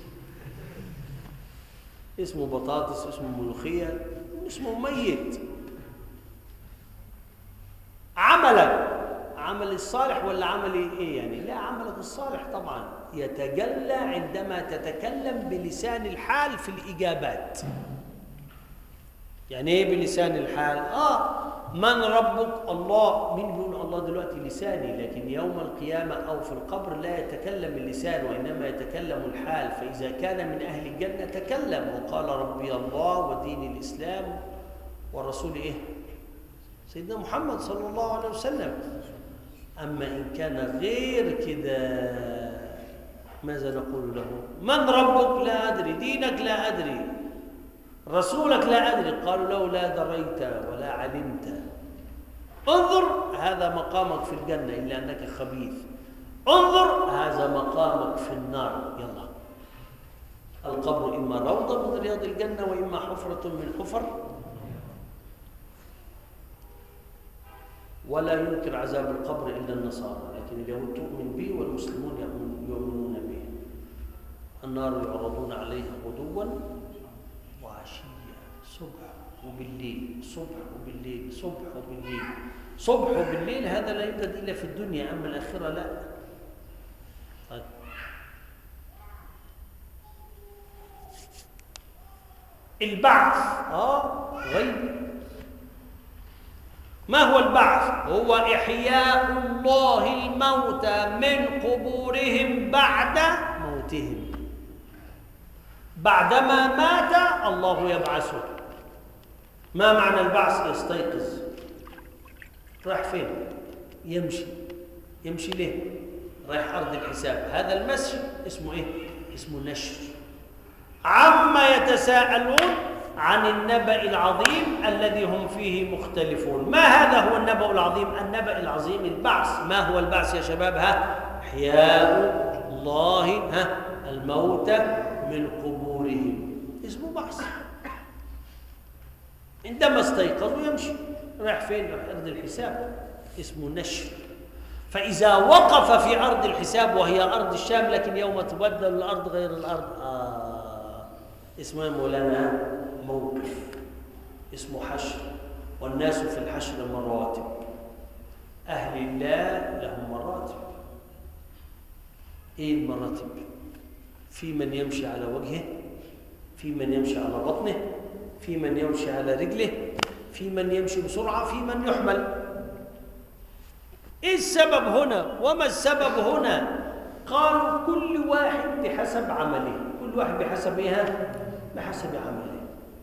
A: اسمه بطاطس، اسمه ملوخية، اسمه ميت. عملك عمل الصالح ولا عمل ايه يعني؟ لا، عملك الصالح طبعا يتجلى عندما تتكلم بلسان الحال في الإجابات. يعني ايه بلسان الحال؟ من ربك؟ الله. مين بيقول الله دلوقتي؟ لساني. لكن يوم القيامة أو في القبر لا يتكلم اللسان وإنما يتكلم الحال. فإذا كان من أهل الجنة تكلم وقال ربي الله ودين الإسلام والرسول إيه؟ سيدنا محمد صلى الله عليه وسلم. أما إن كان غير كده ماذا نقول له؟ من ربك؟ لا أدري. دينك؟ لا أدري. رسولك؟ لا أدري. قالوا له لا دريت ولا علمت. انظر، هذا مقامك في الجنة إلا أنك خبيث. انظر، هذا مقامك في النار. يلا. القبر إما روضة من رياض الجنة وإما حفرة من حفر. ولا ينكر عذاب القبر إلا النصارى، لكن اليهود تؤمن به والمسلمون يؤمنون به. النار يعرضون عليها غدوا وعشيا، صبح وبالليل، صبح وبالليل، صبح وبالليل، صبح وبالليل. هذا لا يوجد إلا في الدنيا، أما الآخرة لا. طيب. البعث غيب. ما هو البعث؟ هو إحياء الله الموتى من قبورهم بعد موتهم. بعدما مات الله يبعثه. ما معنى البعث؟ يستيقظ. رايح فين؟ يمشي. يمشي ليه؟ رايح أرض الحساب. هذا المشي اسمه إيه؟ اسمه نشر. عما يتساءلون عن النبأ العظيم الذي هم فيه مختلفون. ما هذا هو النبأ العظيم؟ النبأ العظيم البعث. ما هو البعث يا شباب؟ إحياء الله الموتى من قبورهم. اسمه بعث. عندما استيقظوا يمشي. رايح فين؟ رايح أرض الحساب. اسمه نشر. فإذا وقف في أرض الحساب وهي أرض الشام، لكن يوم تبدل الأرض غير الأرض، اسمه مولانا موقف. اسمه حشر. والناس في الحشر مراتب. أهل الله لهم مراتب. إيه المراتب؟ في من يمشي على وجهه، في من يمشي على بطنه، في من يمشي على رجله، في من يمشي بسرعة، في من يحمل. إيه السبب هنا؟ وما السبب هنا؟ قالوا كل واحد بحسب عمله. كل واحد بحسب إيه؟ بحسب عمله.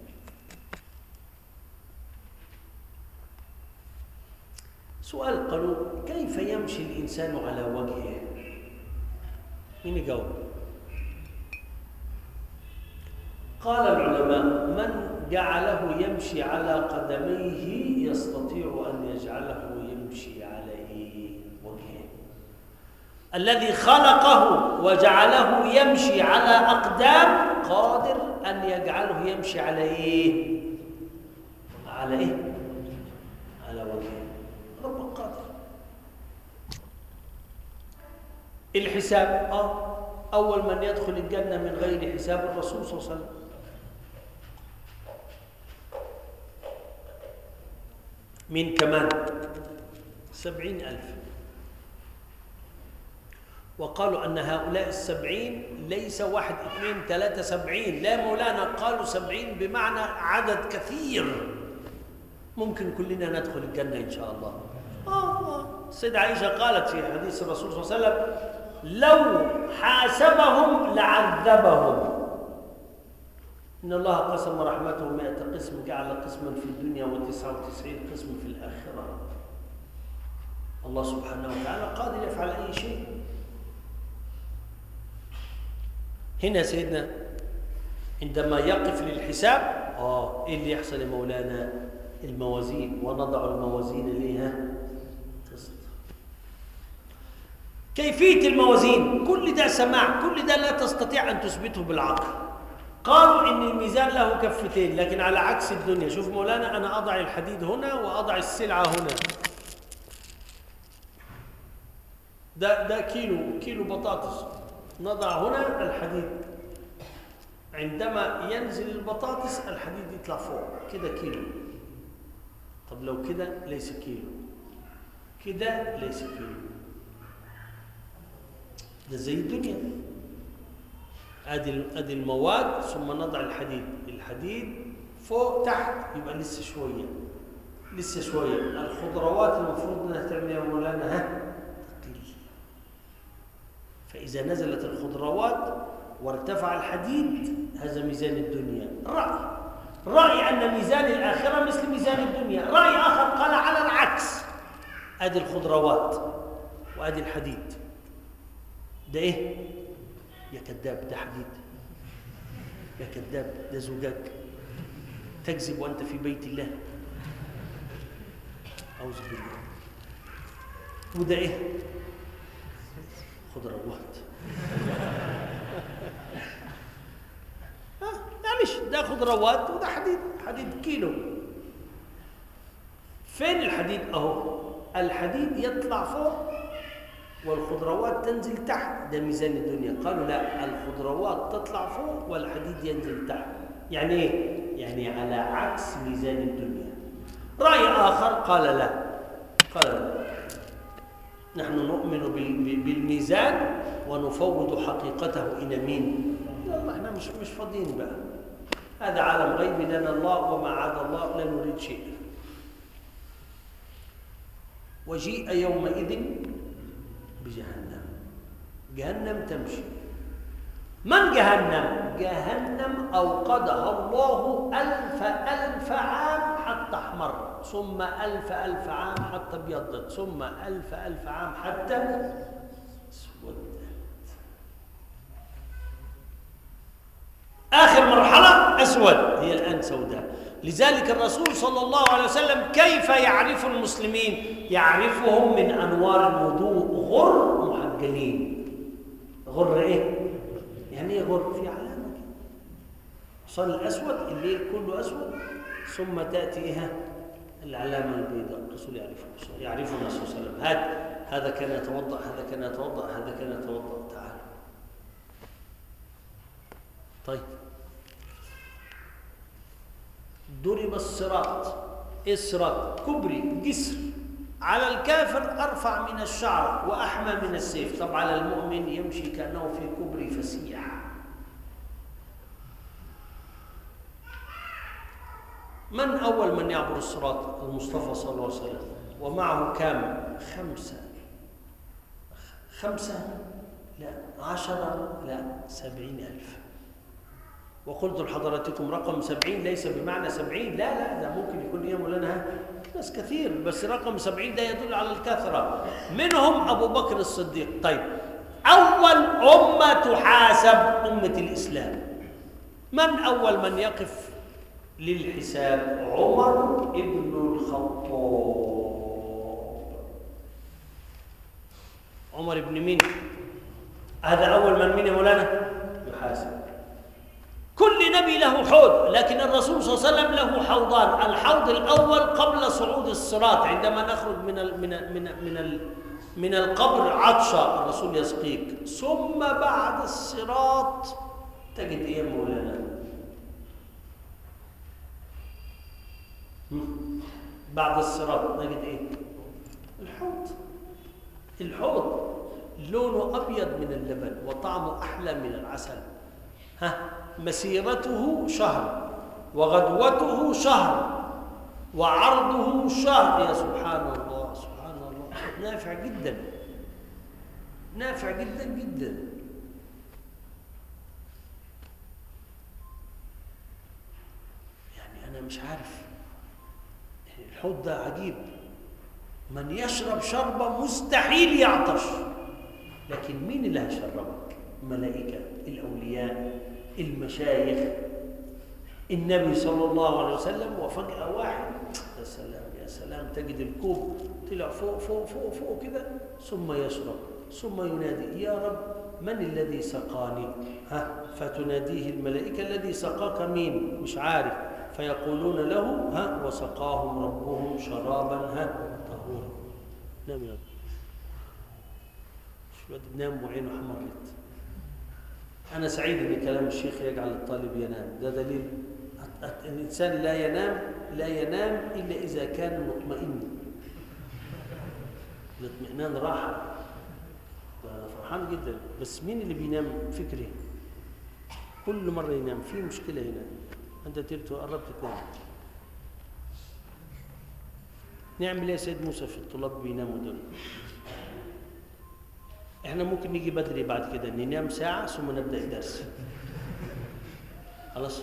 A: سؤال، قالوا كيف يمشي الإنسان على وجهه؟ مين يجاوب؟ قال العلماء من جعله يمشي على قدميه يستطيع أن يجعله يمشي على وجهه. الذي خلقه وجعله يمشي على أقدام قادر أن يجعله يمشي على إيه؟ على إيه؟ على وجهه. ربك قادر. الحساب أول من يدخل الجنة من غير حساب الرسول صلى الله عليه وسلم. مين كمان؟ 70,000. وقالوا أن هؤلاء 70 ليس 1 2 3 70. لا مولانا، قالوا 70 بمعنى عدد كثير، ممكن كلنا ندخل الجنة إن شاء الله. السيدة عائشة قالت في حديث الرسول صلى الله عليه وسلم: لو حاسبهم لعذبهم. إن الله قسم رحمته 100 قسم، جعل قسما في الدنيا و99 قسم في الآخرة. الله سبحانه وتعالى قادر يفعل أي شيء. هنا سيدنا عندما يقف للحساب إيه اللي يحصل يا مولانا؟ الموازين، ونضع الموازين ليها قسط. كيفية الموازين؟ كل ده سماع، كل ده لا تستطيع أن تثبته بالعقل. قالوا إن الميزان له كفتين، لكن على عكس الدنيا. شوف مولانا، أنا أضع الحديد هنا وأضع السلعة هنا. ده كيلو بطاطس، نضع هنا الحديد. عندما ينزل البطاطس الحديد يطلع فوق كده كيلو. طب لو كده ليس كيلو، كده ليس كيلو. ده زي الدنيا. ادي المواد، ثم نضع الحديد فوق تحت، يبقى لسه شويه. الخضروات المفروض انها تعمل يا مولانا تقل. فاذا نزلت الخضروات وارتفع الحديد، هذا ميزان الدنيا. رأي أن ميزان الآخرة مثل ميزان الدنيا. رأي آخر قال على العكس. ادي الخضروات وادي الحديد. ده ايه؟ يا كذاب، ده حديد. يا كذاب، ده زجاج. تكذب وأنت في بيت الله. أعوذ بالله. وده ايه؟ خضروات. معلش، ده خضروات وده حديد كيلو. فين الحديد؟ الحديد يطلع فوق والخضروات تنزل تحت. ده ميزان الدنيا. قالوا لا، الخضروات تطلع فوق والحديد ينزل تحت. يعني ايه؟ يعني على عكس ميزان الدنيا. رأي آخر قال لا، نحن نؤمن بالميزان ونفوض حقيقته إلى مين؟ الله. احنا مش فاضيين بقى. هذا عالم غيب لنا الله، وما عاد الله لا نريد شيء. وجيء يومئذ جهنم تمشي. من جهنم؟ جهنم أوقدها الله 1000 عام حتى احمر، ثم 1000 عام حتى ابيضت، ثم 1000 عام حتى اسودت. آخر مرحلة أسود، هي الآن سوداء. لذلك الرسول صلى الله عليه وسلم كيف يعرف المسلمين؟ يعرفهم من أنوار الوضوء، غر محجلين. غر إيه؟ يعني إيه غر؟ في علامة كده. صار الأسود، الليل كله أسود، ثم تأتي العلامة البيضاء. الرسول يعرفنا صلى الله عليه وسلم. هذا كان يتوضأ، هذا كان يتوضأ، هذا كان يتوضأ. تعالى. طيب، ضرب الصراط. ايه الصراط؟ كبري، جسر على الكافر ارفع من الشعر واحمى من السيف. طب على المؤمن يمشي كانه في كبري فسيح. من اول من يعبر الصراط؟ المصطفى صلى الله عليه وسلم، ومعه كام؟ 5 لا 10 لا 70,000. وقلت لحضراتكم رقم 70 ليس بمعنى 70، لا، ده ممكن يكون ايه مولانا؟ ناس كثير، بس رقم 70 ده يدل على الكثرة. منهم أبو بكر الصديق. طيب، أول أمة تحاسب أمة الإسلام. من أول من يقف للحساب؟ عمر ابن الخطاب. عمر ابن مين؟ هذا أول من يا مولانا؟ يحاسب. كل نبي له حوض، لكن الرسول صلى الله عليه وسلم له حوضان. الحوض الأول قبل صعود الصراط، عندما نخرج من القبر عطشا الرسول يسقيك، ثم بعد الصراط تجد إيه يا مولانا؟ بعد الصراط نجد إيه؟ الحوض. الحوض لونه أبيض من اللبن وطعمه أحلى من العسل. مسيرته شهر وغدوته شهر وعرضه شهر. يا سبحان الله سبحان الله، نافع جدا، نافع جدا جدا. يعني أنا مش عارف، الحوض ده عجيب. من يشرب شربة مستحيل يعطش، لكن مين اللي هيشربك؟ الملائكة، الأولياء، المشايخ، النبي صلى الله عليه وسلم. وفجأة واحد، يا سلام يا سلام، تجد الكوب طلع فوق فوق فوق فوق كده، ثم يشرب، ثم ينادي يا رب من الذي سقاني؟ فتناديه الملائكة الذي سقاك مين؟ مش عارف. فيقولون له وسقاهم ربهم شرابا طهورا. نام يا رب. الواد بنام وعينه حمرت. أنا سعيد إن كلام الشيخ يجعل الطالب ينام، ده دليل. الإنسان لا ينام إلا إذا كان مطمئن. الاطمئنان راحة. أنا فرحان جدا، بس مين اللي بينام فكري؟ كل مرة ينام، في مشكلة هنا. أنت قربت تنام. نعمل إيه يا سيد موسى في الطلاب بيناموا دول؟ احنا ممكن نيجي بدري بعد كده، ننام ساعة ثم نبدأ الدرس. خلاص؟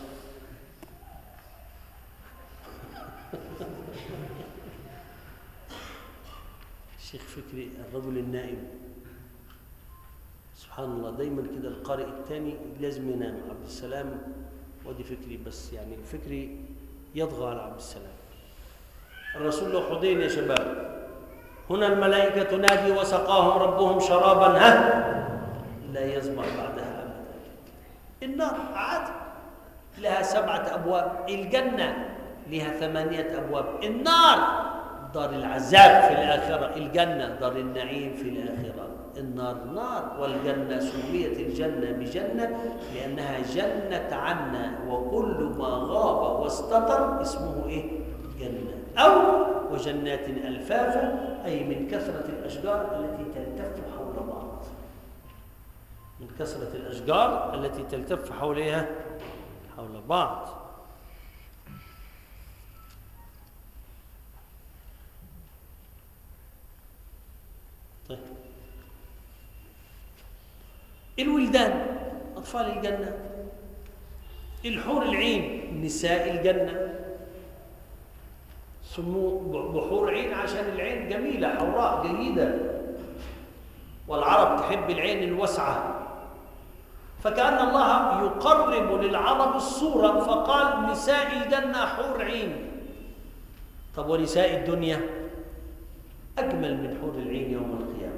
A: الشيخ فكري الرجل النائم، سبحان الله، دايما كده القارئ الثاني لازم ينام. عبد السلام ودي فكري، بس يعني فكري يطغى على عبد السلام. الرسول له حوضين يا شباب. هنا الملائكة تنادي وسقاهم ربهم شرابا لا يظمأ بعدها أبدا. النار عادي لها 7 أبواب، الجنة لها 8 أبواب. النار دار العذاب في الآخرة، الجنة دار النعيم في الآخرة. النار نار، والجنة سميت الجنة بجنة لأنها جنت عنا، وكل ما غاب واستتر اسمه إيه؟ جنة. أو وجنات ألفافا، أي من كثرة الأشجار التي تلتف حول بعض. من كثرة الأشجار التي تلتف حولها حول بعض. طيب، الولدان أطفال الجنة، الحور العين نساء الجنة، سموه بحور عين عشان العين جميلة حوراء جيدة، والعرب تحب العين الوسعة، فكأن الله يقرب للعرب الصورة فقال نساء الجنة حور عين. طب ونساء الدنيا أجمل من حور العين يوم القيامة.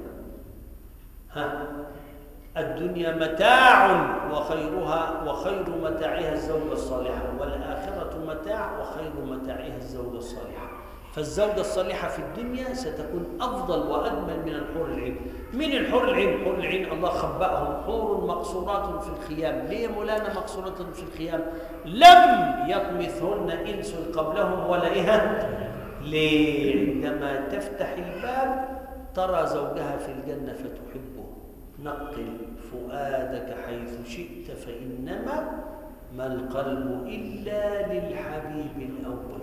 A: الدنيا متاع وخير متاعها الزوجة الصالحة، والآخرة متاع وخير متاعها الزوجة الصالحة. فالزوجة الصالحة في الدنيا ستكون أفضل وأجمل من الحور العين. من الحور العين؟ حور العين الله خبأهم، حور مقصورات في الخيام. ليه مولانا مقصورات في الخيام؟ لم يطمثهن إنس قبلهم ولا ليه؟ عندما تفتح الباب ترى زوجها في الجنة فتحبه. نقل فؤادك حيث شئت فإنما ما القلب إلا للحبيب الأول.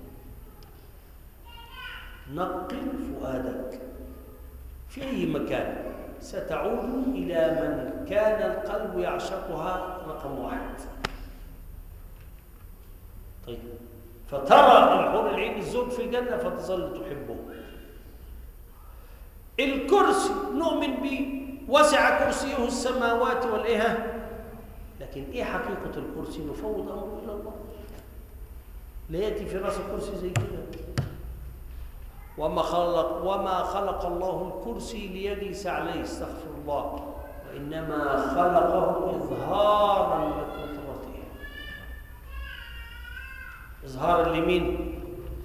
A: نقل فؤادك في أي مكان ستعود إلى من كان القلب يعشقها رقم 1. طيب، فترى الحور العين الزوج في الجنة فتظل تحبه. الكرسي نؤمن به، وسع كرسيه السماوات والإيه، لكن إيه حقيقة الكرسي؟ نفوض أمره إلى الله. لا يأتي في رأس الكرسي زي كده. وما خلق الله الكرسي ليجلس عليه، استغفر الله، وإنما خلقه إظهارا لقدرته. إظهار اليمين.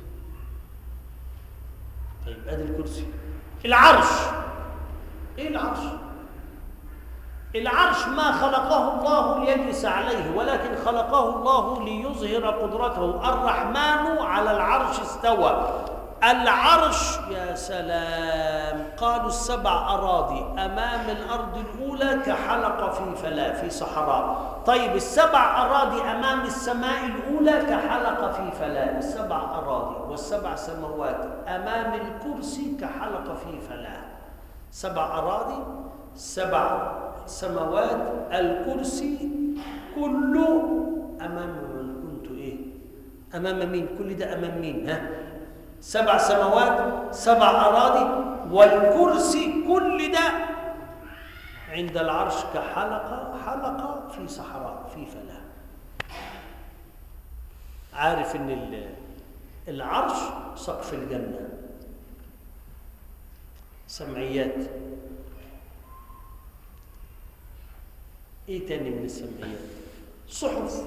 A: طيب أدي الكرسي. العرش، إيه العرش؟ العرش ما خلقه الله ليجلس عليه، ولكن خلقه الله ليظهر قدرته. الرحمن على العرش استوى. العرش يا سلام، قالوا السبع أراضي أمام الأرض الأولى كحلقة في فلاة في صحراء. طيب السبع أراضي أمام السماء الأولى كحلقة في فلاة. السبع أراضي والسبع سماوات أمام الكرسي كحلقة في فلاة. سبع أراضي، سبع سماوات، الكرسي كله أمام من كنت إيه؟ أمام مين؟ كل ده أمام مين؟ ها؟ 7 سماوات، 7 أراضي، والكرسي كل ده عند العرش كحلقة في صحراء في فلاة. عارف إن العرش سقف الجنة، سمعيات. إيه تاني من السمعيات؟ صحف.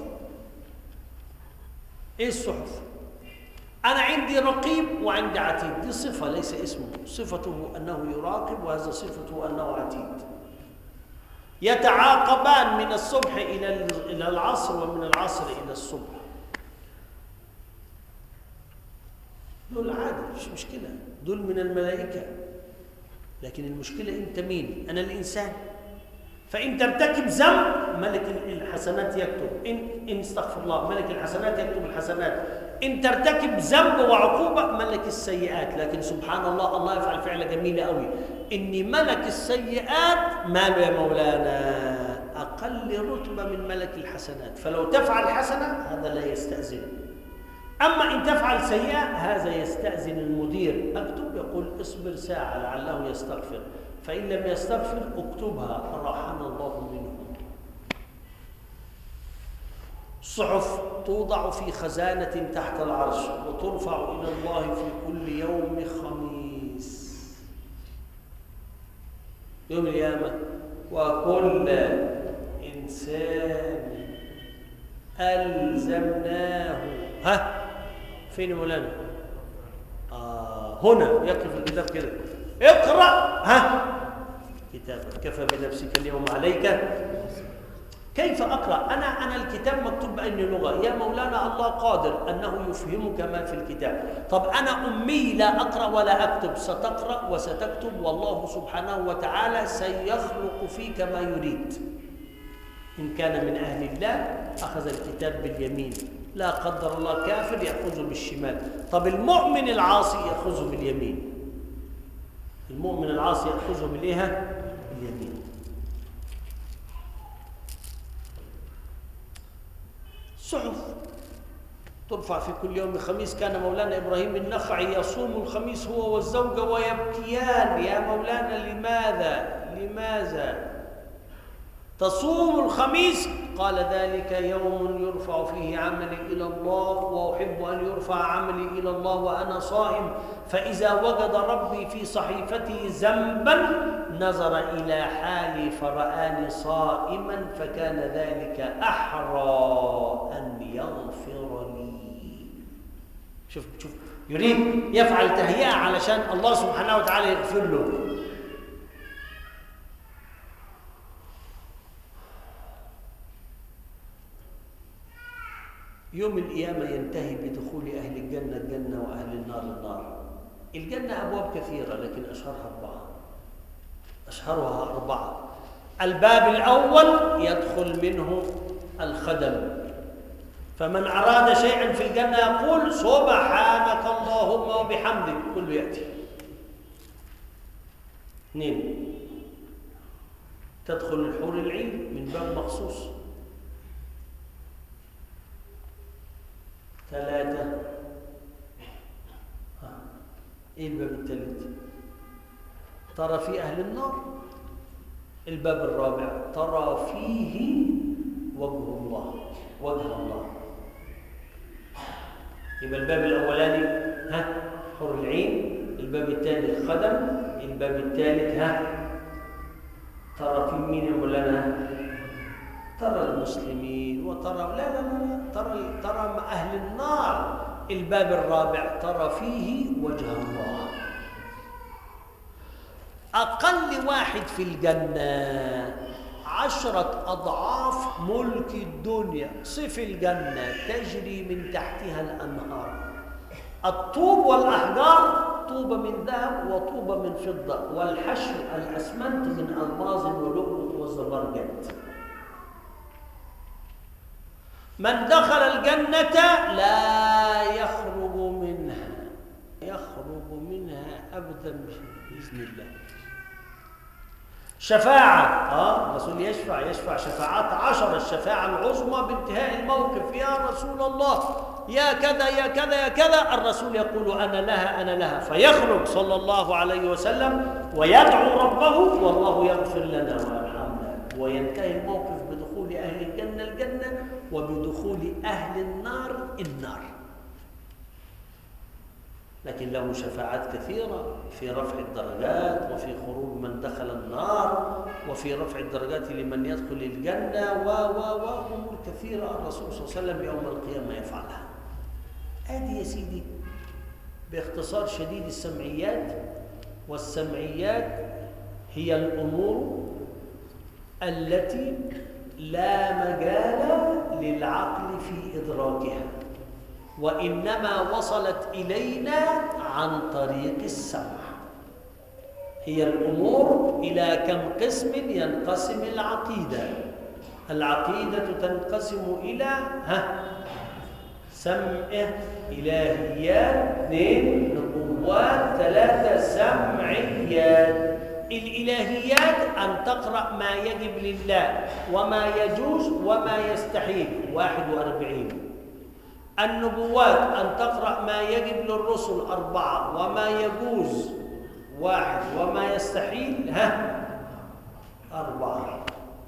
A: إيه الصحف؟ أنا عندي رقيب وعندي عتيد، دي صفة ليس اسمه، صفته أنه يراقب وهذا صفته أنه عتيد. يتعاقبان من الصبح إلى العصر ومن العصر إلى الصبح. دول عادي مش مشكلة، دول من الملائكة. لكن المشكلة أنت مين؟ أنا الإنسان. فإن ترتكب ذنب ملك الحسنات يكتب، إن استغفر الله ملك الحسنات يكتب الحسنات. إن ترتكب ذنب وعقوبة ملك السيئات. لكن سبحان الله، الله يفعل فعلة جميلة قوي، إن ملك السيئات ماله يا مولانا؟ أقل رتبة من ملك الحسنات. فلو تفعل حسنة هذا لا يستأذن، أما إن تفعل سيئة هذا يستأذن المدير. أكتب، يقول اصبر ساعة لعله يستغفر، فإن لم يستغفر اكتبها رحمنا الله منه. الصحف توضع في خزانة تحت العرش وترفع إلى الله في كل يوم خميس، يوم القيامة. وكل إنسان ألزمناه، ها فين يا مولانا؟ هنا يقف الكتاب كده، اقرأ ها كتابك كفى بنفسك اليوم عليك. كيف أقرأ؟ أنا الكتاب مكتوب بأي لغة؟ يا مولانا الله قادر أنه يفهمك ما في الكتاب. طب أنا أمي لا أقرأ ولا أكتب، ستقرأ وستكتب، والله سبحانه وتعالى سيخلق فيك ما يريد. إن كان من أهل الله أخذ الكتاب باليمين، لا قدر الله كافر يأخذه بالشمال. طب المؤمن العاصي يأخذه باليمين، المؤمن العاصي يأخذه بالإيه؟ باليمين. صحف ترفع في كل يوم خميس. كان مولانا إبراهيم النخعي يصوم الخميس هو والزوجة ويبكيان. يا مولانا لماذا تصوم الخميس؟ قال ذلك يوم يرفع فيه عملي إلى الله، وأحب أن يرفع عملي إلى الله وأنا صائم، فإذا وجد ربي في صحيفتي ذنبا نظر إلى حالي فرآني صائما، فكان ذلك أحرى أن يغفر لي. شوف يريد يفعل تهيئة علشان الله سبحانه وتعالى يغفر له. يوم القيامة ينتهي بدخول أهل الجنة الجنة وأهل النار النار. الجنة أبواب كثيرة لكن أشهرها أربعة. الباب الأول يدخل منه الخدم، فمن أراد شيئا في الجنة يقول سبحانك اللهم وبحمدك، كله يأتي. 2 تدخل الحور العين من باب مخصوص. 3 إيه الباب الثالث؟ ترى في أهل النار. الباب الرابع ترى فيه وجه الله. يبقى الباب الأولاني حور العين، الباب الثاني الخدم، الباب الثالث ترى في مين يا مولانا؟ ترى المسلمين وترى لا ترى أهل النار. الباب الرابع ترى فيه وجه الله. أقل واحد في الجنة 10 أضعاف ملك الدنيا. صف الجنة تجري من تحتها الأنهار، الطوب والأحجار طوبة من ذهب وطوبة من فضة، والحشو الأسمنت من ألماظ ولؤلؤ وزبرجد. من دخل الجنة لا يخرج منها أبدا بإذن الله. شفاعة الرسول يشفع شفاعات 10، الشفاعة العظمى بانتهاء الموقف. يا رسول الله يا كذا يا كذا يا كذا، الرسول يقول أنا لها، فيخرج صلى الله عليه وسلم ويدعو ربه والله يغفر لنا ويرحمنا، وينتهي الموقف بدخول أهل الجنة وبدخول أهل النار. لكن له شفاعات كثيرة في رفع الدرجات، وفي خروج من دخل النار، وفي رفع الدرجات لمن يدخل الجنة، وأمور كثيرة الرسول صلى الله عليه وسلم يوم القيامة يفعلها. آدي يا سيدي باختصار شديد السمعيات. والسمعيات هي الأمور التي لا مجال للعقل في إدراكها، وإنما وصلت إلينا عن طريق السمع. هي الأمور إلى كم قسم ينقسم العقيدة تنقسم إلى سمع إلهيات، 2 نبوات، 3 سمعيات. الإلهيات أن تقرأ ما يجب لله وما يجوز وما يستحيل 41. النبوات أن تقرأ ما يجب للرسل 4 وما يجوز 1 وما يستحيل 4.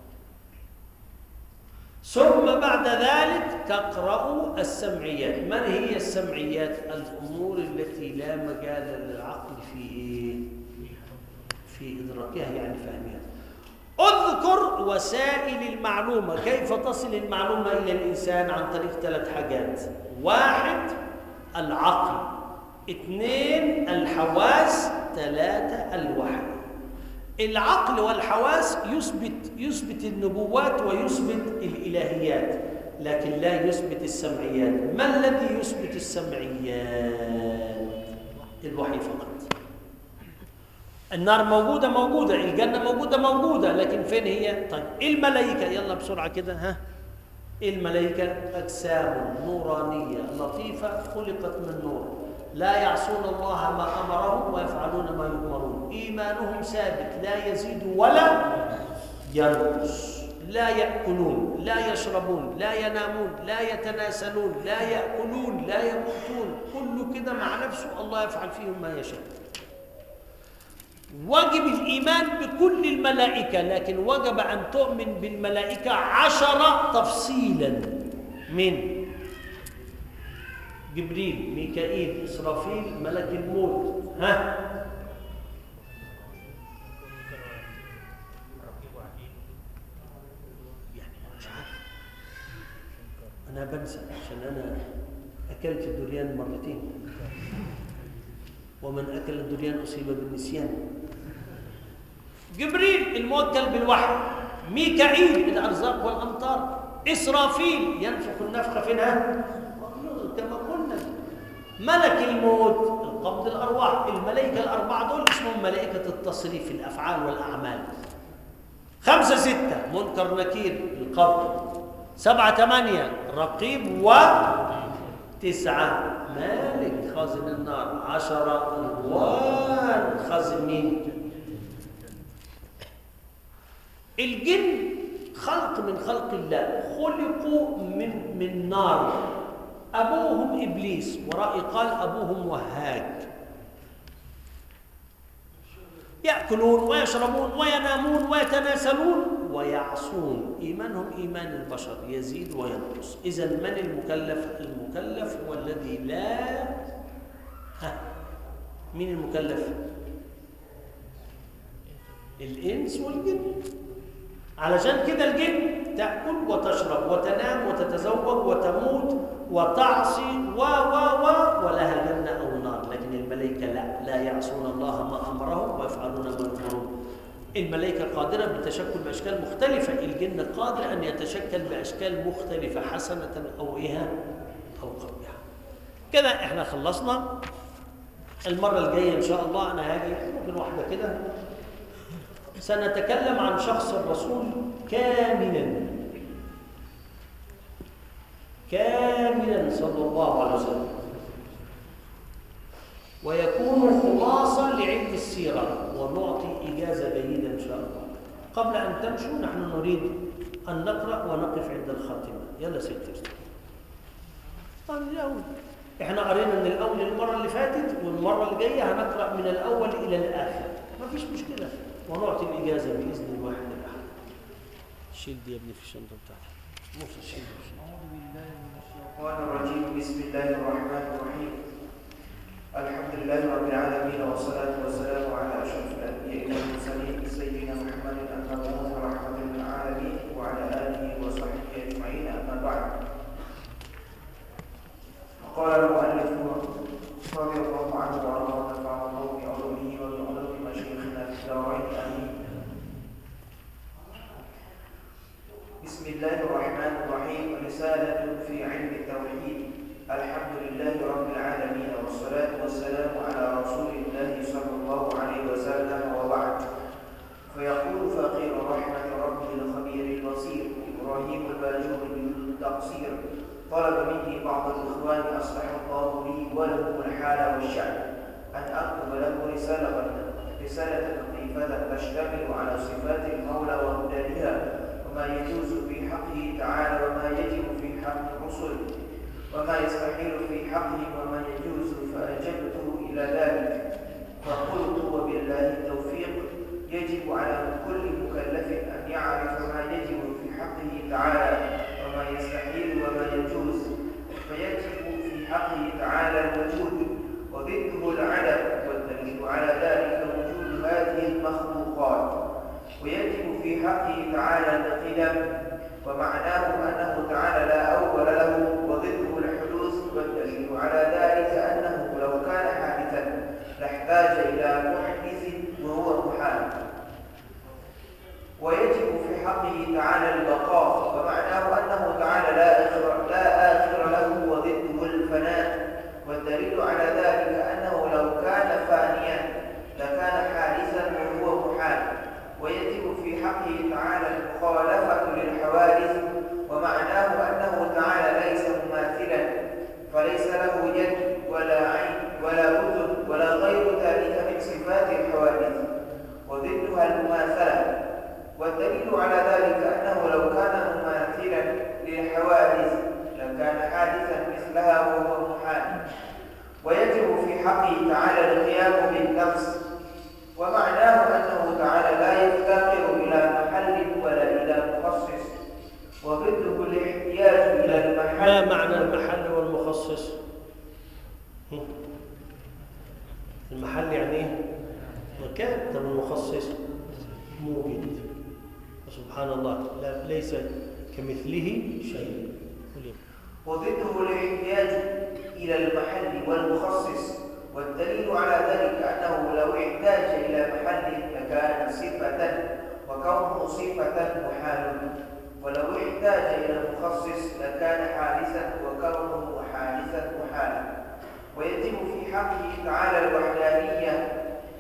A: ثم بعد ذلك تقرأ السمعيات. من هي السمعيات؟ الأمور التي لا مجال للعقل في إدراكها، يعني فهمها. اذكر وسائل المعلومة. كيف تصل المعلومة إلى الإنسان؟ عن طريق 3 حاجات: 1 العقل، 2 الحواس، 3 الوحي. العقل والحواس يثبت النبوات ويثبت الإلهيات، لكن لا يثبت السمعيات. ما الذي يثبت السمعيات؟ الوحي فقط. النار موجودة، الجنة موجودة، لكن فين هي؟ طيب الملائكة، يلا بسرعة كده. الملائكة أجسام نورانية لطيفة خلقت من نور، لا يعصون الله ما أمرهم ويفعلون ما يؤمرون. إيمانهم ثابت لا يزيد ولا ينقص، لا يأكلون، لا يشربون، لا ينامون، لا يتناسلون، لا يأكلون، لا يموتون، كله كده مع نفسه، الله يفعل فيهم ما يشاء. وجب الإيمان بكل الملائكة، لكن وجب أن تؤمن بالملائكة 10 تفصيلا: من جبريل، ميكائيل، إسرافيل، ملك الموت. يعني مش عارف، أنا بنسى عشان أنا أكلت الدريان مرتين، ومن أكل الدريان أصيب بالنسيان. جبريل الموكل بالوحي، ميكائيل الأرزاق والأمطار، إسرافيل ينفخ النفخة فيها كما قلنا، ملك الموت القبض الأرواح. الملائكة ال4 دول اسمهم ملائكة التصريف، الأفعال والأعمال. 5 6 منكر نكير القبض، 7 8 رقيب، و9 مالك خازن النار، 10 رضوان خازن مين؟ الجن خلق من خلق الله، خلقوا من نار. أبوهم إبليس، ورأي قال أبوهم وهاج. يأكلون ويشربون وينامون ويتناسلون ويعصون. إيمانهم إيمان البشر يزيد وينقص. إذن من المكلف؟ المكلف هو الذي لا مين المكلف؟ الإنس والجن. علشان كده الجن تأكل وتشرب وتنام وتتزوج وتموت وتعصي يعصون الله ما أمرهم ويفعلون ما يؤمرون. الملائكة قادرة بتشكل بأشكال مختلفة، الجن قادر أن يتشكل بأشكال مختلفة حسنة أو إيه أو قبيحة. كده إحنا خلصنا. المرة الجاية إن شاء الله أنا هاجي ممكن واحدة كده سنتكلم عن شخص الرسول كاملا صلى الله عليه وسلم، ويكون خلاصة لعلم السيرة، ونعطي إجازة جيدة إن شاء الله. قبل أن تمشوا نحن نريد أن نقرأ ونقف عند الخاتمة. يلا ستر. طيب الأول إحنا قرينا من الأول المرة اللي فاتت، والمرة الجاية هنقرأ من الأول إلى الآخر، ما فيش مشكلة، ونعطي الإجازة بإذن الواحد الأحد. شيل دي يا ابني في الشنطة بتاعتي.
C: أعوذ بالله من الشيطان الرجيم. بسم الله الرحمن الرحيم. الحمد لله رب العالمين، والصلاة والسلام على أشرف الأنبياء والمرسلين سيدنا محمد المبعوث رحمة للعالمين وعلى آله وصحبه أجمعين، أما بعد. قال المؤلف رضي الله عنه وأرضاه ونفعنا الله بعلومه وبعلوم مشايخنا في الدارين آمين. بسم الله الرحمن الرحيم. رسالة في علم التوحيد. الحمد لله رب العالمين، والصلاة والسلام على رسول الله صلى الله عليه وسلم، وبعد. فيقول فقير رحمة ربه الخبير البصير إبراهيم الباجور بالتقصير، طلب مني بعض الإخوان أصلح الله لي ولهم الحال والشأن أن أكتب له رسالة لطيفة تشتمل على صفات المولى ومدادها، وما يجوز في حقه تعالى وما يجب في حق الرسل، وما يستحيل في حقه وما يجوز، فأجبته إلى ذلك فقلت وبالله التوفيق. يجب على كل مكلف أن يعرف ما يجب في حقه تعالى وما يستحيل وما يجوز، فيجب في حقه تعالى الوجود وضده العدم، والدليل على ذلك وجود هذه المخلوقات. ويجب في حقه تعالى القدم، ومعناه أنه تعالى لا أول له، وضده الحدوث، والدليل على ذلك أنه لو كان حادثا لاحتاج إلى محدث وهو محال. ويجب في حقه تعالى البقاء، ومعناه أنه تعالى لا آخر له، وضده الفناء، والدليل على ذلك أنه لو كان فانيا لكان حادثا وهو محال. ويجب في حقه تعالى المخالفة للحوادث، ومعناه أنه تعالى ليس مماثلا، فليس له يد ولا عين ولا أذن ولا غير ذلك من صفات الحوادث، وضدها المماثلة. والدليل على ذلك أنه لو كان مماثلا للحوادث لكان حادثا مثلها وهو محال. ويجب في حقه تعالى القيام بالنفس، ومعناه أنه تعالى لا يفتقر إلى محل ولا إلى مخصص، وضده الاحتياج إلى المحل.
A: ما معنى المحل والمخصص؟ المحل يعني ايه؟ مكان. طب المخصص موجود، سبحان الله، ليس كمثله شيء.
C: وضده الاحتياج إلى المحل والمخصص، والدليل على ذلك أنه لو احتاج إلى محل لكان صفة، وكونه صفة محال، ولو احتاج إلى المخصص لكان حادثا، وكونه حادثا محالا. ويتم في حقه تعالى الوحدانية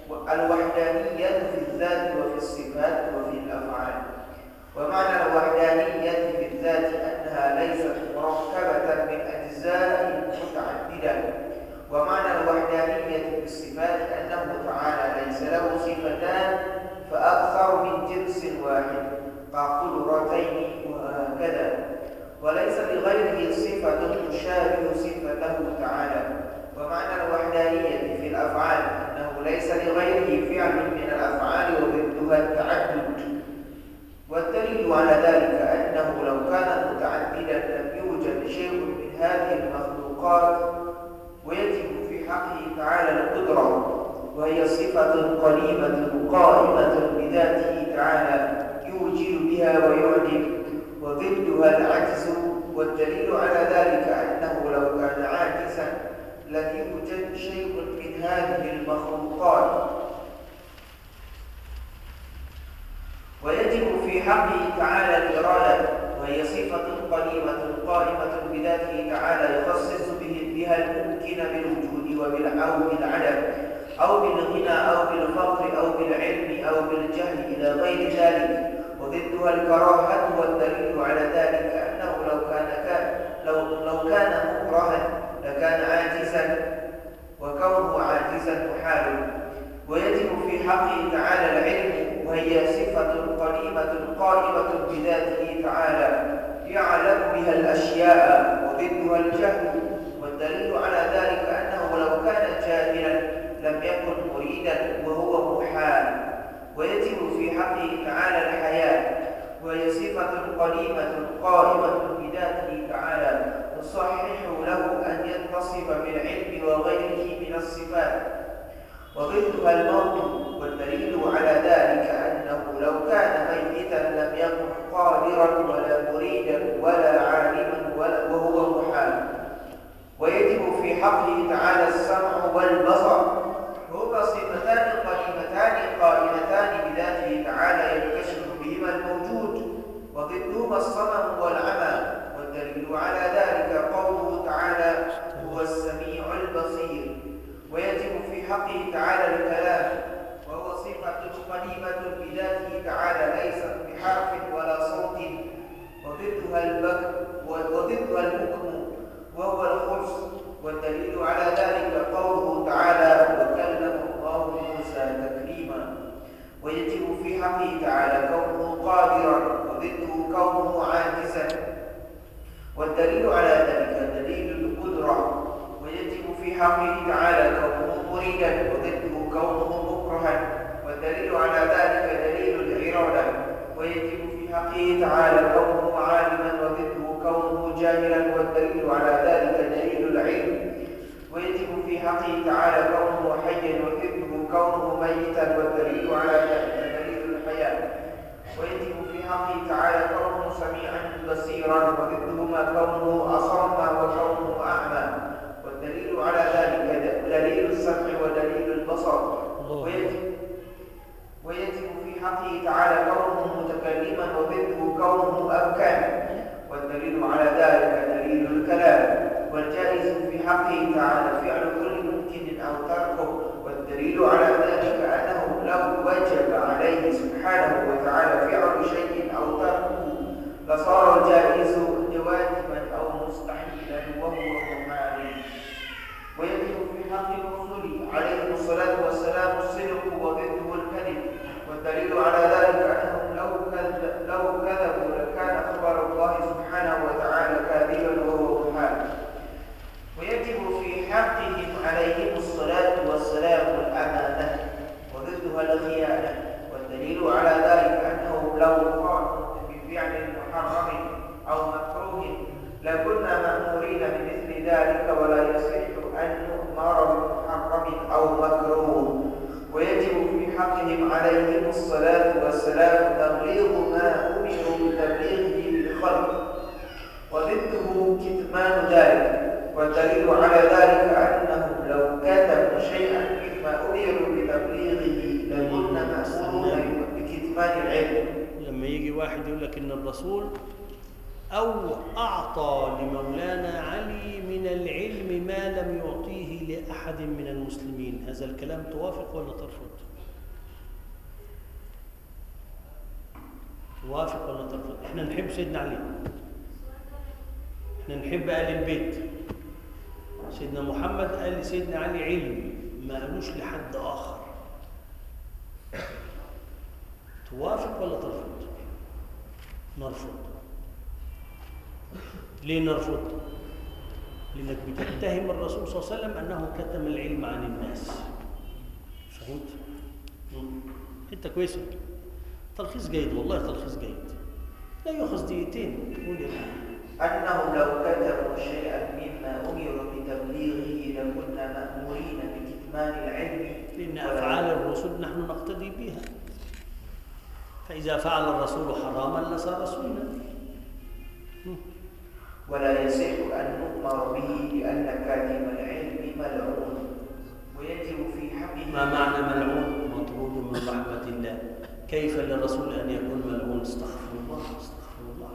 C: في الذات وفي الصفات وفي الأفعال. ومعنى الوحدانية في الذات أنها ليست مركبة من أجزاء متعددة، ومعنى الوحدانية في الصفات أنه تعالى ليس له صفتان فأكثر من جنس واحد كقدرتين وهكذا، وليس لغيره صفة تشابه صفته تعالى. ومعنى الوحدانية في الأفعال أنه ليس لغيره فعل من الأفعال وضدها التعدد. والدليل على ذلك أنه لو كان متعددا لم يوجد شيء من هذه المخلوقات. ويجب في حقه تعالى القدرة، وهي صفة قريبة قائمة بذاته تعالى يوجد بها ويعلم، وضدها العجز. والدليل على ذلك أنه لو كان عاجزا لم يوجد شيء من هذه المخلوقات. ويجب في حقه تعالى الإرادة، وهي صفة قديمة قائمة بذاته تعالى يخصص بها الممكن بالوجود أو بالعدم أو بالغنى أو بالفقر أو بالعلم أو بالجهل إلى غير ذلك. وضدها الكراهة، والدليل على ذلك أنه لو كان مكرها لكان عاجزا، وكونه عاجزا محال. ويجب في حقه تعالى العلم، وهي صفة قديمة قائمة بذاته تعالى يعلم بها الأشياء. وضدها الجهل، والدليل على ذلك أنه لو كان جاهلا لم يكن مريدا، وهو محال. ويجب في حقه تعالى الحياة، وهي صفة قديمة قائمة بذاته تعالى تصحح له أن يتصف بالعلم وغيره من الصفات. وضدها الموت، والدليل على ذلك أنه لو كان ميتا لم يكن قادرا ولا مريدا ولا عالما وهو محال. ويجب في حقه تعالى السمع والبصر، وهما صفتان قديمتان قائمتان بذاته تعالى ينكشف بهما الموجود. وضدهما الصمم والعمى، والدليل على ذلك قوله تعالى هو السميع البصير. ويجب في حقه تعالى الكلام، وهو صفة قديمة بذاته تعالى ليست بحرف ولا صوت. وضدها البكم، وهو الخرس. والدليل على ذلك قوله تعالى وكلم الله موسى تكليما. ويجب في حقه تعالى كونه قادرا، وضده كونه عاجزا. والدليل على ذلك دليل القدرة. ويجب في حقه تعالى كونه مريدا، وضده كونه مكرها. والدليل على ذلك دليل الإرادة. ويجب في حقه تعالى كونه عالما، وضده كونه جاهلا. والدليل على ذلك دليل العلم. ويجب في حقه تعالى كونه حيا، وضده كونه ميتا. والدليل على ذلك دليل الحياة. ويجب في حقه تعالى كونه سميعا بصيرا، وضدهما كونه أصم وكونه أعمى. والدليل على ذلك دليل السمع ودليل البصر. ويجب في حقه تعالى كونه متكلما، وضده كونه أبكم. والدليل على ذلك دليل الكلام. والجائز في حقه تعالى فعل كل ممكن أو تركه. والدليل على ذلك أنه لو وجب عليه سبحانه وتعالى فعل شيء أو تركه لصار الجائز واجبا أو مستحيلا، وهو محال. ويجب في حق الرسل عليهم الصلاة والسلام الصدق، وضده الكذب. والدليل على ذلك أنهم لو كذبوا لكان خبر الله سبحانه وتعالى كاذبا، وهو محال. ويجب في حقهم عليهم الصلاة والسلام الأمانة، وضدها الخيانة. والدليل على ذلك أنه لو قاموا بفعل محرم أو مكروه لكنا مأمورين بمثل ذلك، ولا يصح أن نؤمر بمحرم أو مكروه. ويجب في حقهم عليهم الصلاة والسلام تبليغ ما أمروا بتبليغه للخلق، وضده كتمان ذلك. والدليل على ذلك أنهم لو كتموا شيئا مما أمروا بتبليغه لكنا مأمورون بكتمان العلم.
A: لما يجي واحد يقول لك إن الرسول أو أعطى لمولانا علي من العلم ما لم يعطيه لأحد من المسلمين، هذا الكلام توافق ولا ترفض؟ توافق ولا ترفض؟ إحنا نحب سيدنا علي، إحنا نحب آل البيت. سيدنا محمد قال لسيدنا علي علم ما قالوش لحد آخر. توافق ولا ترفض؟ نرفض. ليه نرفض؟ لأنك بتتهم الرسول صلى الله عليه وسلم أنه كتم العلم عن الناس. فهمت؟ أنت كويس؟ تلخيص جيد، والله تلخيص جيد، لا يؤخذ دقيقتين. قول يا ابني.
C: أنهم لو كتبوا شيئا مما أمروا بتبليغه لكنا مأمورين بكتمان العلم،
A: لأن أفعال الرسل نحن نقتدي بها، فإذا فعل الرسول حراما لصار سنة.
C: ولا يصح أن نؤمر به لأن كاتم العلم ملعون. ويجب في حقه
A: كيف للرسول أن يكون ملعون؟ استغفر الله استغفر الله.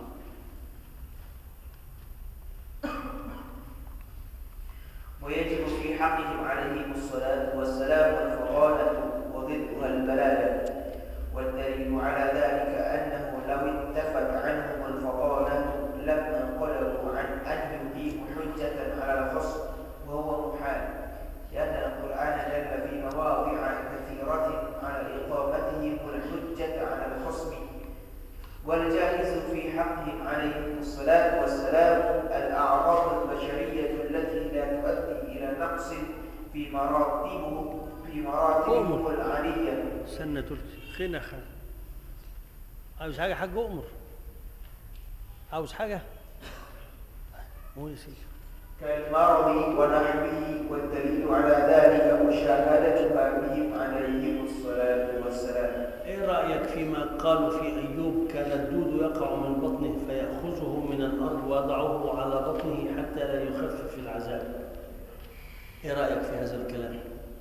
C: ويجب في حقهم عليهم الصلاة والسلام الفضالة وضدها البلادة. والدليل على ذلك أنه لو انتفت عنهم الفضالة لما انقلبوا عن أن يقيموا حجة على الخصم، وهو محال، لأن القرآن دل في مواضع كثيرة على إقامتهم الحجة على الخصم. والجائز في حقهم عليهم الصلاة والسلام الأعراض البشرية التي لا تؤدي إلى نقص في مراتبهم العالية.
A: سنة خنخة. عاوز حاجة حاج أؤمر؟ عاوز حاجة؟ قول يا سيدي.
C: كالمرض ونحوه. والدليل على ذلك مشاهدتها بهم عليهم الصلاة والسلام.
A: ايه رأيك فيما قالوا في أيوب كان الدود يقع من بطنه فيأخذه من الأرض ويضعه على بطنه حتى لا يخفف العذاب؟ ايه رأيك في هذا الكلام؟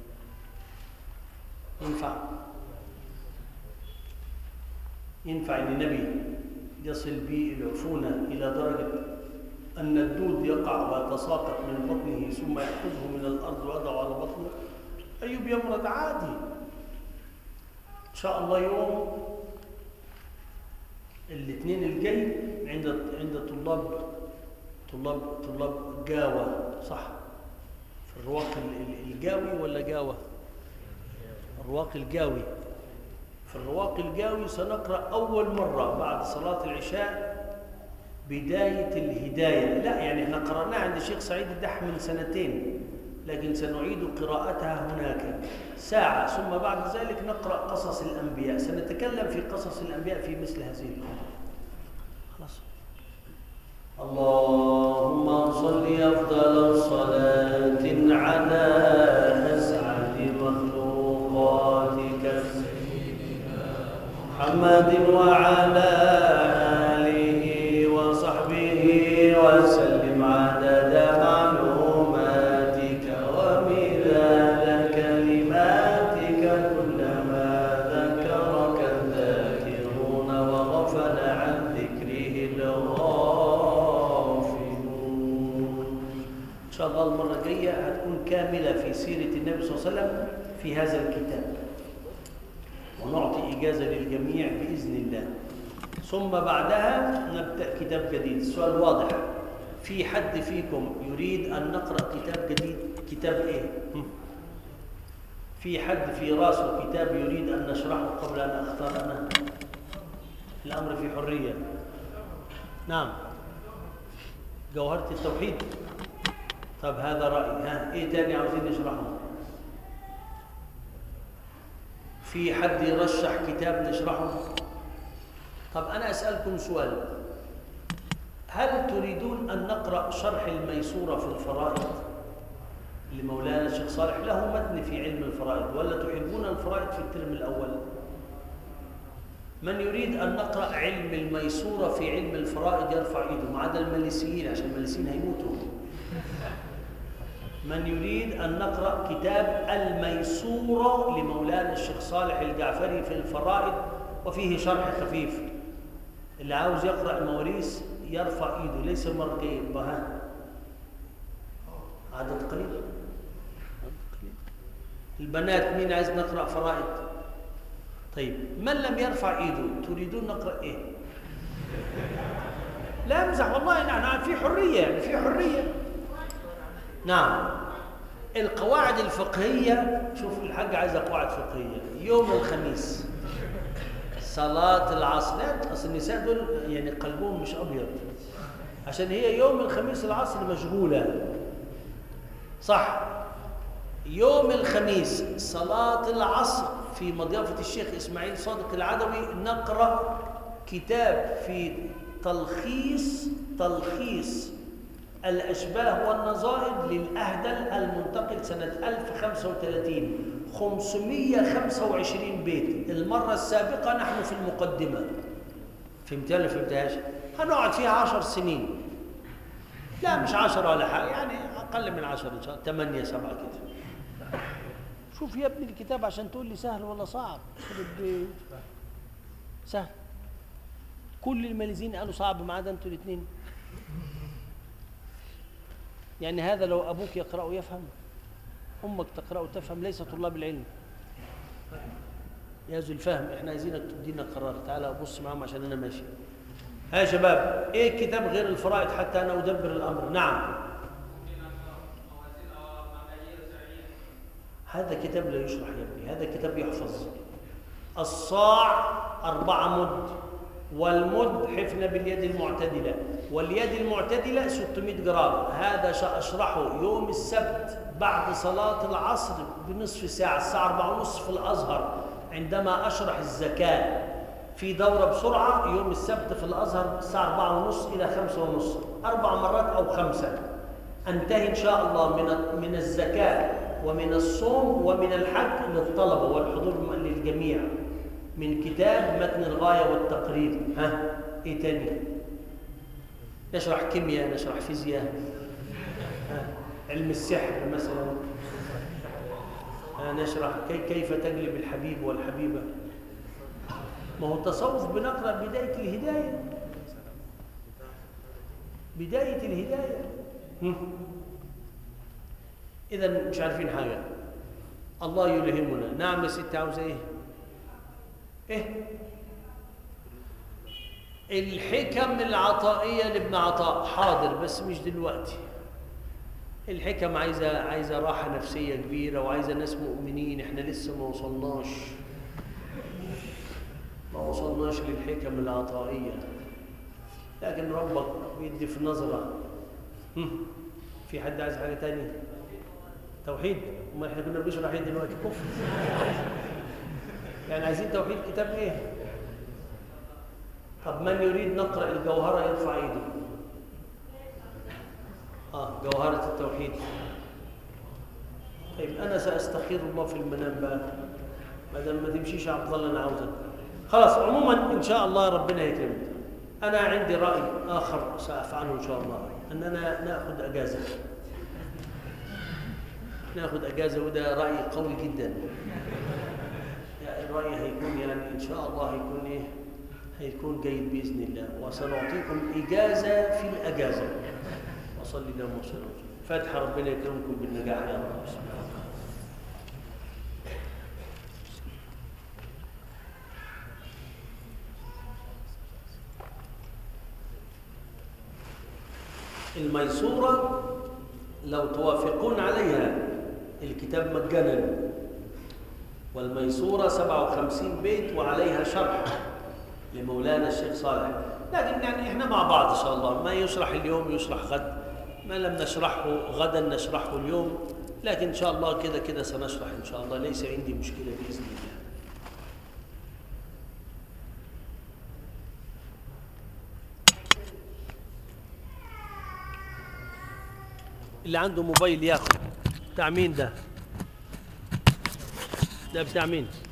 A: ينفع ان النبي يصل به العفونة إلى درجة أن الدود يقع ويتساقط من بطنه ثم يأخذه من الأرض ويضعه على بطنه؟ أيوب يمرض عادي إن شاء الله يوم الاثنين الجاي عند طلاب جاوة، صح؟ في الرواق الجاوي ولا جاوة؟ الرواق الجاوي. في الرواق الجاوي سنقرأ أول مرة بعد صلاة العشاء بداية الهداية. لا يعني احنا قرأناها عند الشيخ سعيد الدح من 2 لكن سنعيد قراءتها هناك ساعة، ثم بعد ذلك نقرأ قصص الأنبياء. سنتكلم في قصص الأنبياء في مثل هذه الأمور. خلاص. اللهم صل أفضل صلاة على أسعد مخلوقاتك سيدنا محمد وعلى آله وصحبه وسلم عدد معلوماتك ومداد كلماتك كلما ذكرك الذاكرون وغفل عن ذكره الغافلون. إن شاء الله المرة الجاية هتكون كاملة في سيرة النبي صلى الله عليه وسلم في هذا الكتاب، ونعطي إجازة للجميع بإذن الله. ثم بعدها نبدأ كتاب جديد. السؤال واضح، في حد فيكم يريد أن نقرأ كتاب جديد؟ كتاب إيه؟ في حد في راسه كتاب يريد أن نشرحه قبل أن أختار أنا؟ الأمر في حرية. نعم، جوهرة التوحيد. طب هذا رأيي. إيه تاني عاوزين نشرحه؟ في حد يرشح كتاب نشرحه؟ طب أنا أسألكم سؤال، هل تريدون أن نقرأ شرح الميسورة في الفرائض لمولانا الشيخ صالح؟ له متن في علم الفرائض، ولا تحبون الفرائض في الترم الأول؟ من يريد أن نقرأ علم الميسورة في علم الفرائض يرفع إيده، ما عدا المليسيين عشان المليسيين هيموتوا. من يريد أن نقرأ كتاب الميسورة لمولانا الشيخ صالح الجعفري في الفرائض وفيه شرح خفيف؟ اللي عاوز يقرأ المواريث يرفع ايده، ليس مرتين بها. عدد قليل. البنات مين عايز نقرأ فرائض؟ طيب من لم يرفع ايده تريدون نقرأ ايه؟ لا امزح والله، نحن في حرية، يعني في حرية. نعم، القواعد الفقهية. شوف الحاج عايزة قواعد فقهية. يوم الخميس صلاة العصر، لا أصل النساء دول يعني قلبهم مش أبيض، عشان هي يوم الخميس العصر مشغولة، صح؟ يوم الخميس صلاة العصر في مضيافة الشيخ إسماعيل صادق العدوي نقرأ كتاب في تلخيص الأشباه والنظائر للأهدل المنتقل سنة 1035، 525 بيت. المرة السابقة نحن في المقدمة، فهمتها ولا فهمتهاش؟ هنقعد فيها 10 سنين، لا مش 10 ولا حاجة، يعني أقل من 10 إن شاء الله، 8 7 كده. شوف يا ابني الكتاب عشان تقول لي سهل ولا صعب. سهل. كل الماليزيين قالوا صعب ما عدا انتوا الاثنين. يعني هذا لو ابوك يقرأ ويفهم، امك تقرأ وتفهم، ليس طلاب العلم. يا ذو الفهم، احنا عايزينك تدينا قرار. تعالى بص معاهم عشان انا ماشي. ها يا شباب، ايه الكتاب غير الفرائض حتى انا ادبر الامر؟ نعم. هذا كتاب لا يشرح يا ابني، هذا كتاب يحفظ. الصاع 4 مد، والمد حفنة باليد المعتدلة، واليد المعتدلة 600 جرام. هذا أشرحه يوم السبت بعد صلاة العصر بنصف ساعة، الساعة 4:30 في الأزهر، عندما أشرح الزكاة في دورة بسرعة يوم السبت في الأزهر الساعة 4:30 إلى 5:30، 4 مرات أو 5. أنتهي إن شاء الله من الزكاة ومن الصوم ومن الحج للطلبة والحضور للجميع، من كتاب متن الغاية والتقريب. ها إيه تاني؟ نشرح كيمياء، نشرح فيزياء، علم السحر مثلا، نشرح كيف تجلب الحبيب والحبيبة. ما هو التصوف بنقرأ بداية الهداية، بداية الهداية. إذا مش عارفين حاجة، الله يلهمنا. نعم يا ست، عاوزة إيه؟ الحكم العطائية لابن عطاء. حاضر، بس مش دلوقتي. الحكم عايزة راحة نفسية كبيرة، وعايزة ناس مؤمنين. احنا لسه ما وصلناش للحكم العطائية، لكن ربك بيدي في نظرة. في حد عايز حاجة تانية؟ توحيد؟ ما احنا كنا بنشرح ايه دلوقتي؟ كفر. يعني عايزين توحيد كتاب ايه؟ طب من يريد نقرأ الجوهرة يرفع ايده. جوهرة التوحيد. طيب أنا سأستخير الله في المنام بقى، ما دام ما تمشيش يا عبد الله أنا عاوزك. خلاص، عموما إن شاء الله ربنا يكرمك. أنا عندي رأي آخر سأفعله إن شاء الله، أننا نأخذ أجازة. نأخذ أجازة، وده رأي قوي جدا. الرأي هيكون يعني إن شاء الله هيكون إيه؟ هيكون جيد بإذن الله، وسنعطيكم إجازة في الأجازة. وصلي اللهم وسلم. فاتحة، ربنا يكرمكم بالنجاح يا رب. بسم الله. الميسورة لو توافقون عليها الكتاب مجانا، والميسورة 57 بيت وعليها شرح لمولانا الشيخ صالح. لكن يعني احنا مع بعض ان شاء الله، ما يشرح اليوم يشرح غد، ما لم نشرحه غدا نشرحه اليوم، لكن ان شاء الله كده سنشرح ان شاء الله، ليس عندي مشكلة بإذن الله. اللي عنده موبايل ياخد. بتاع مين ده؟ ده بتاع مين؟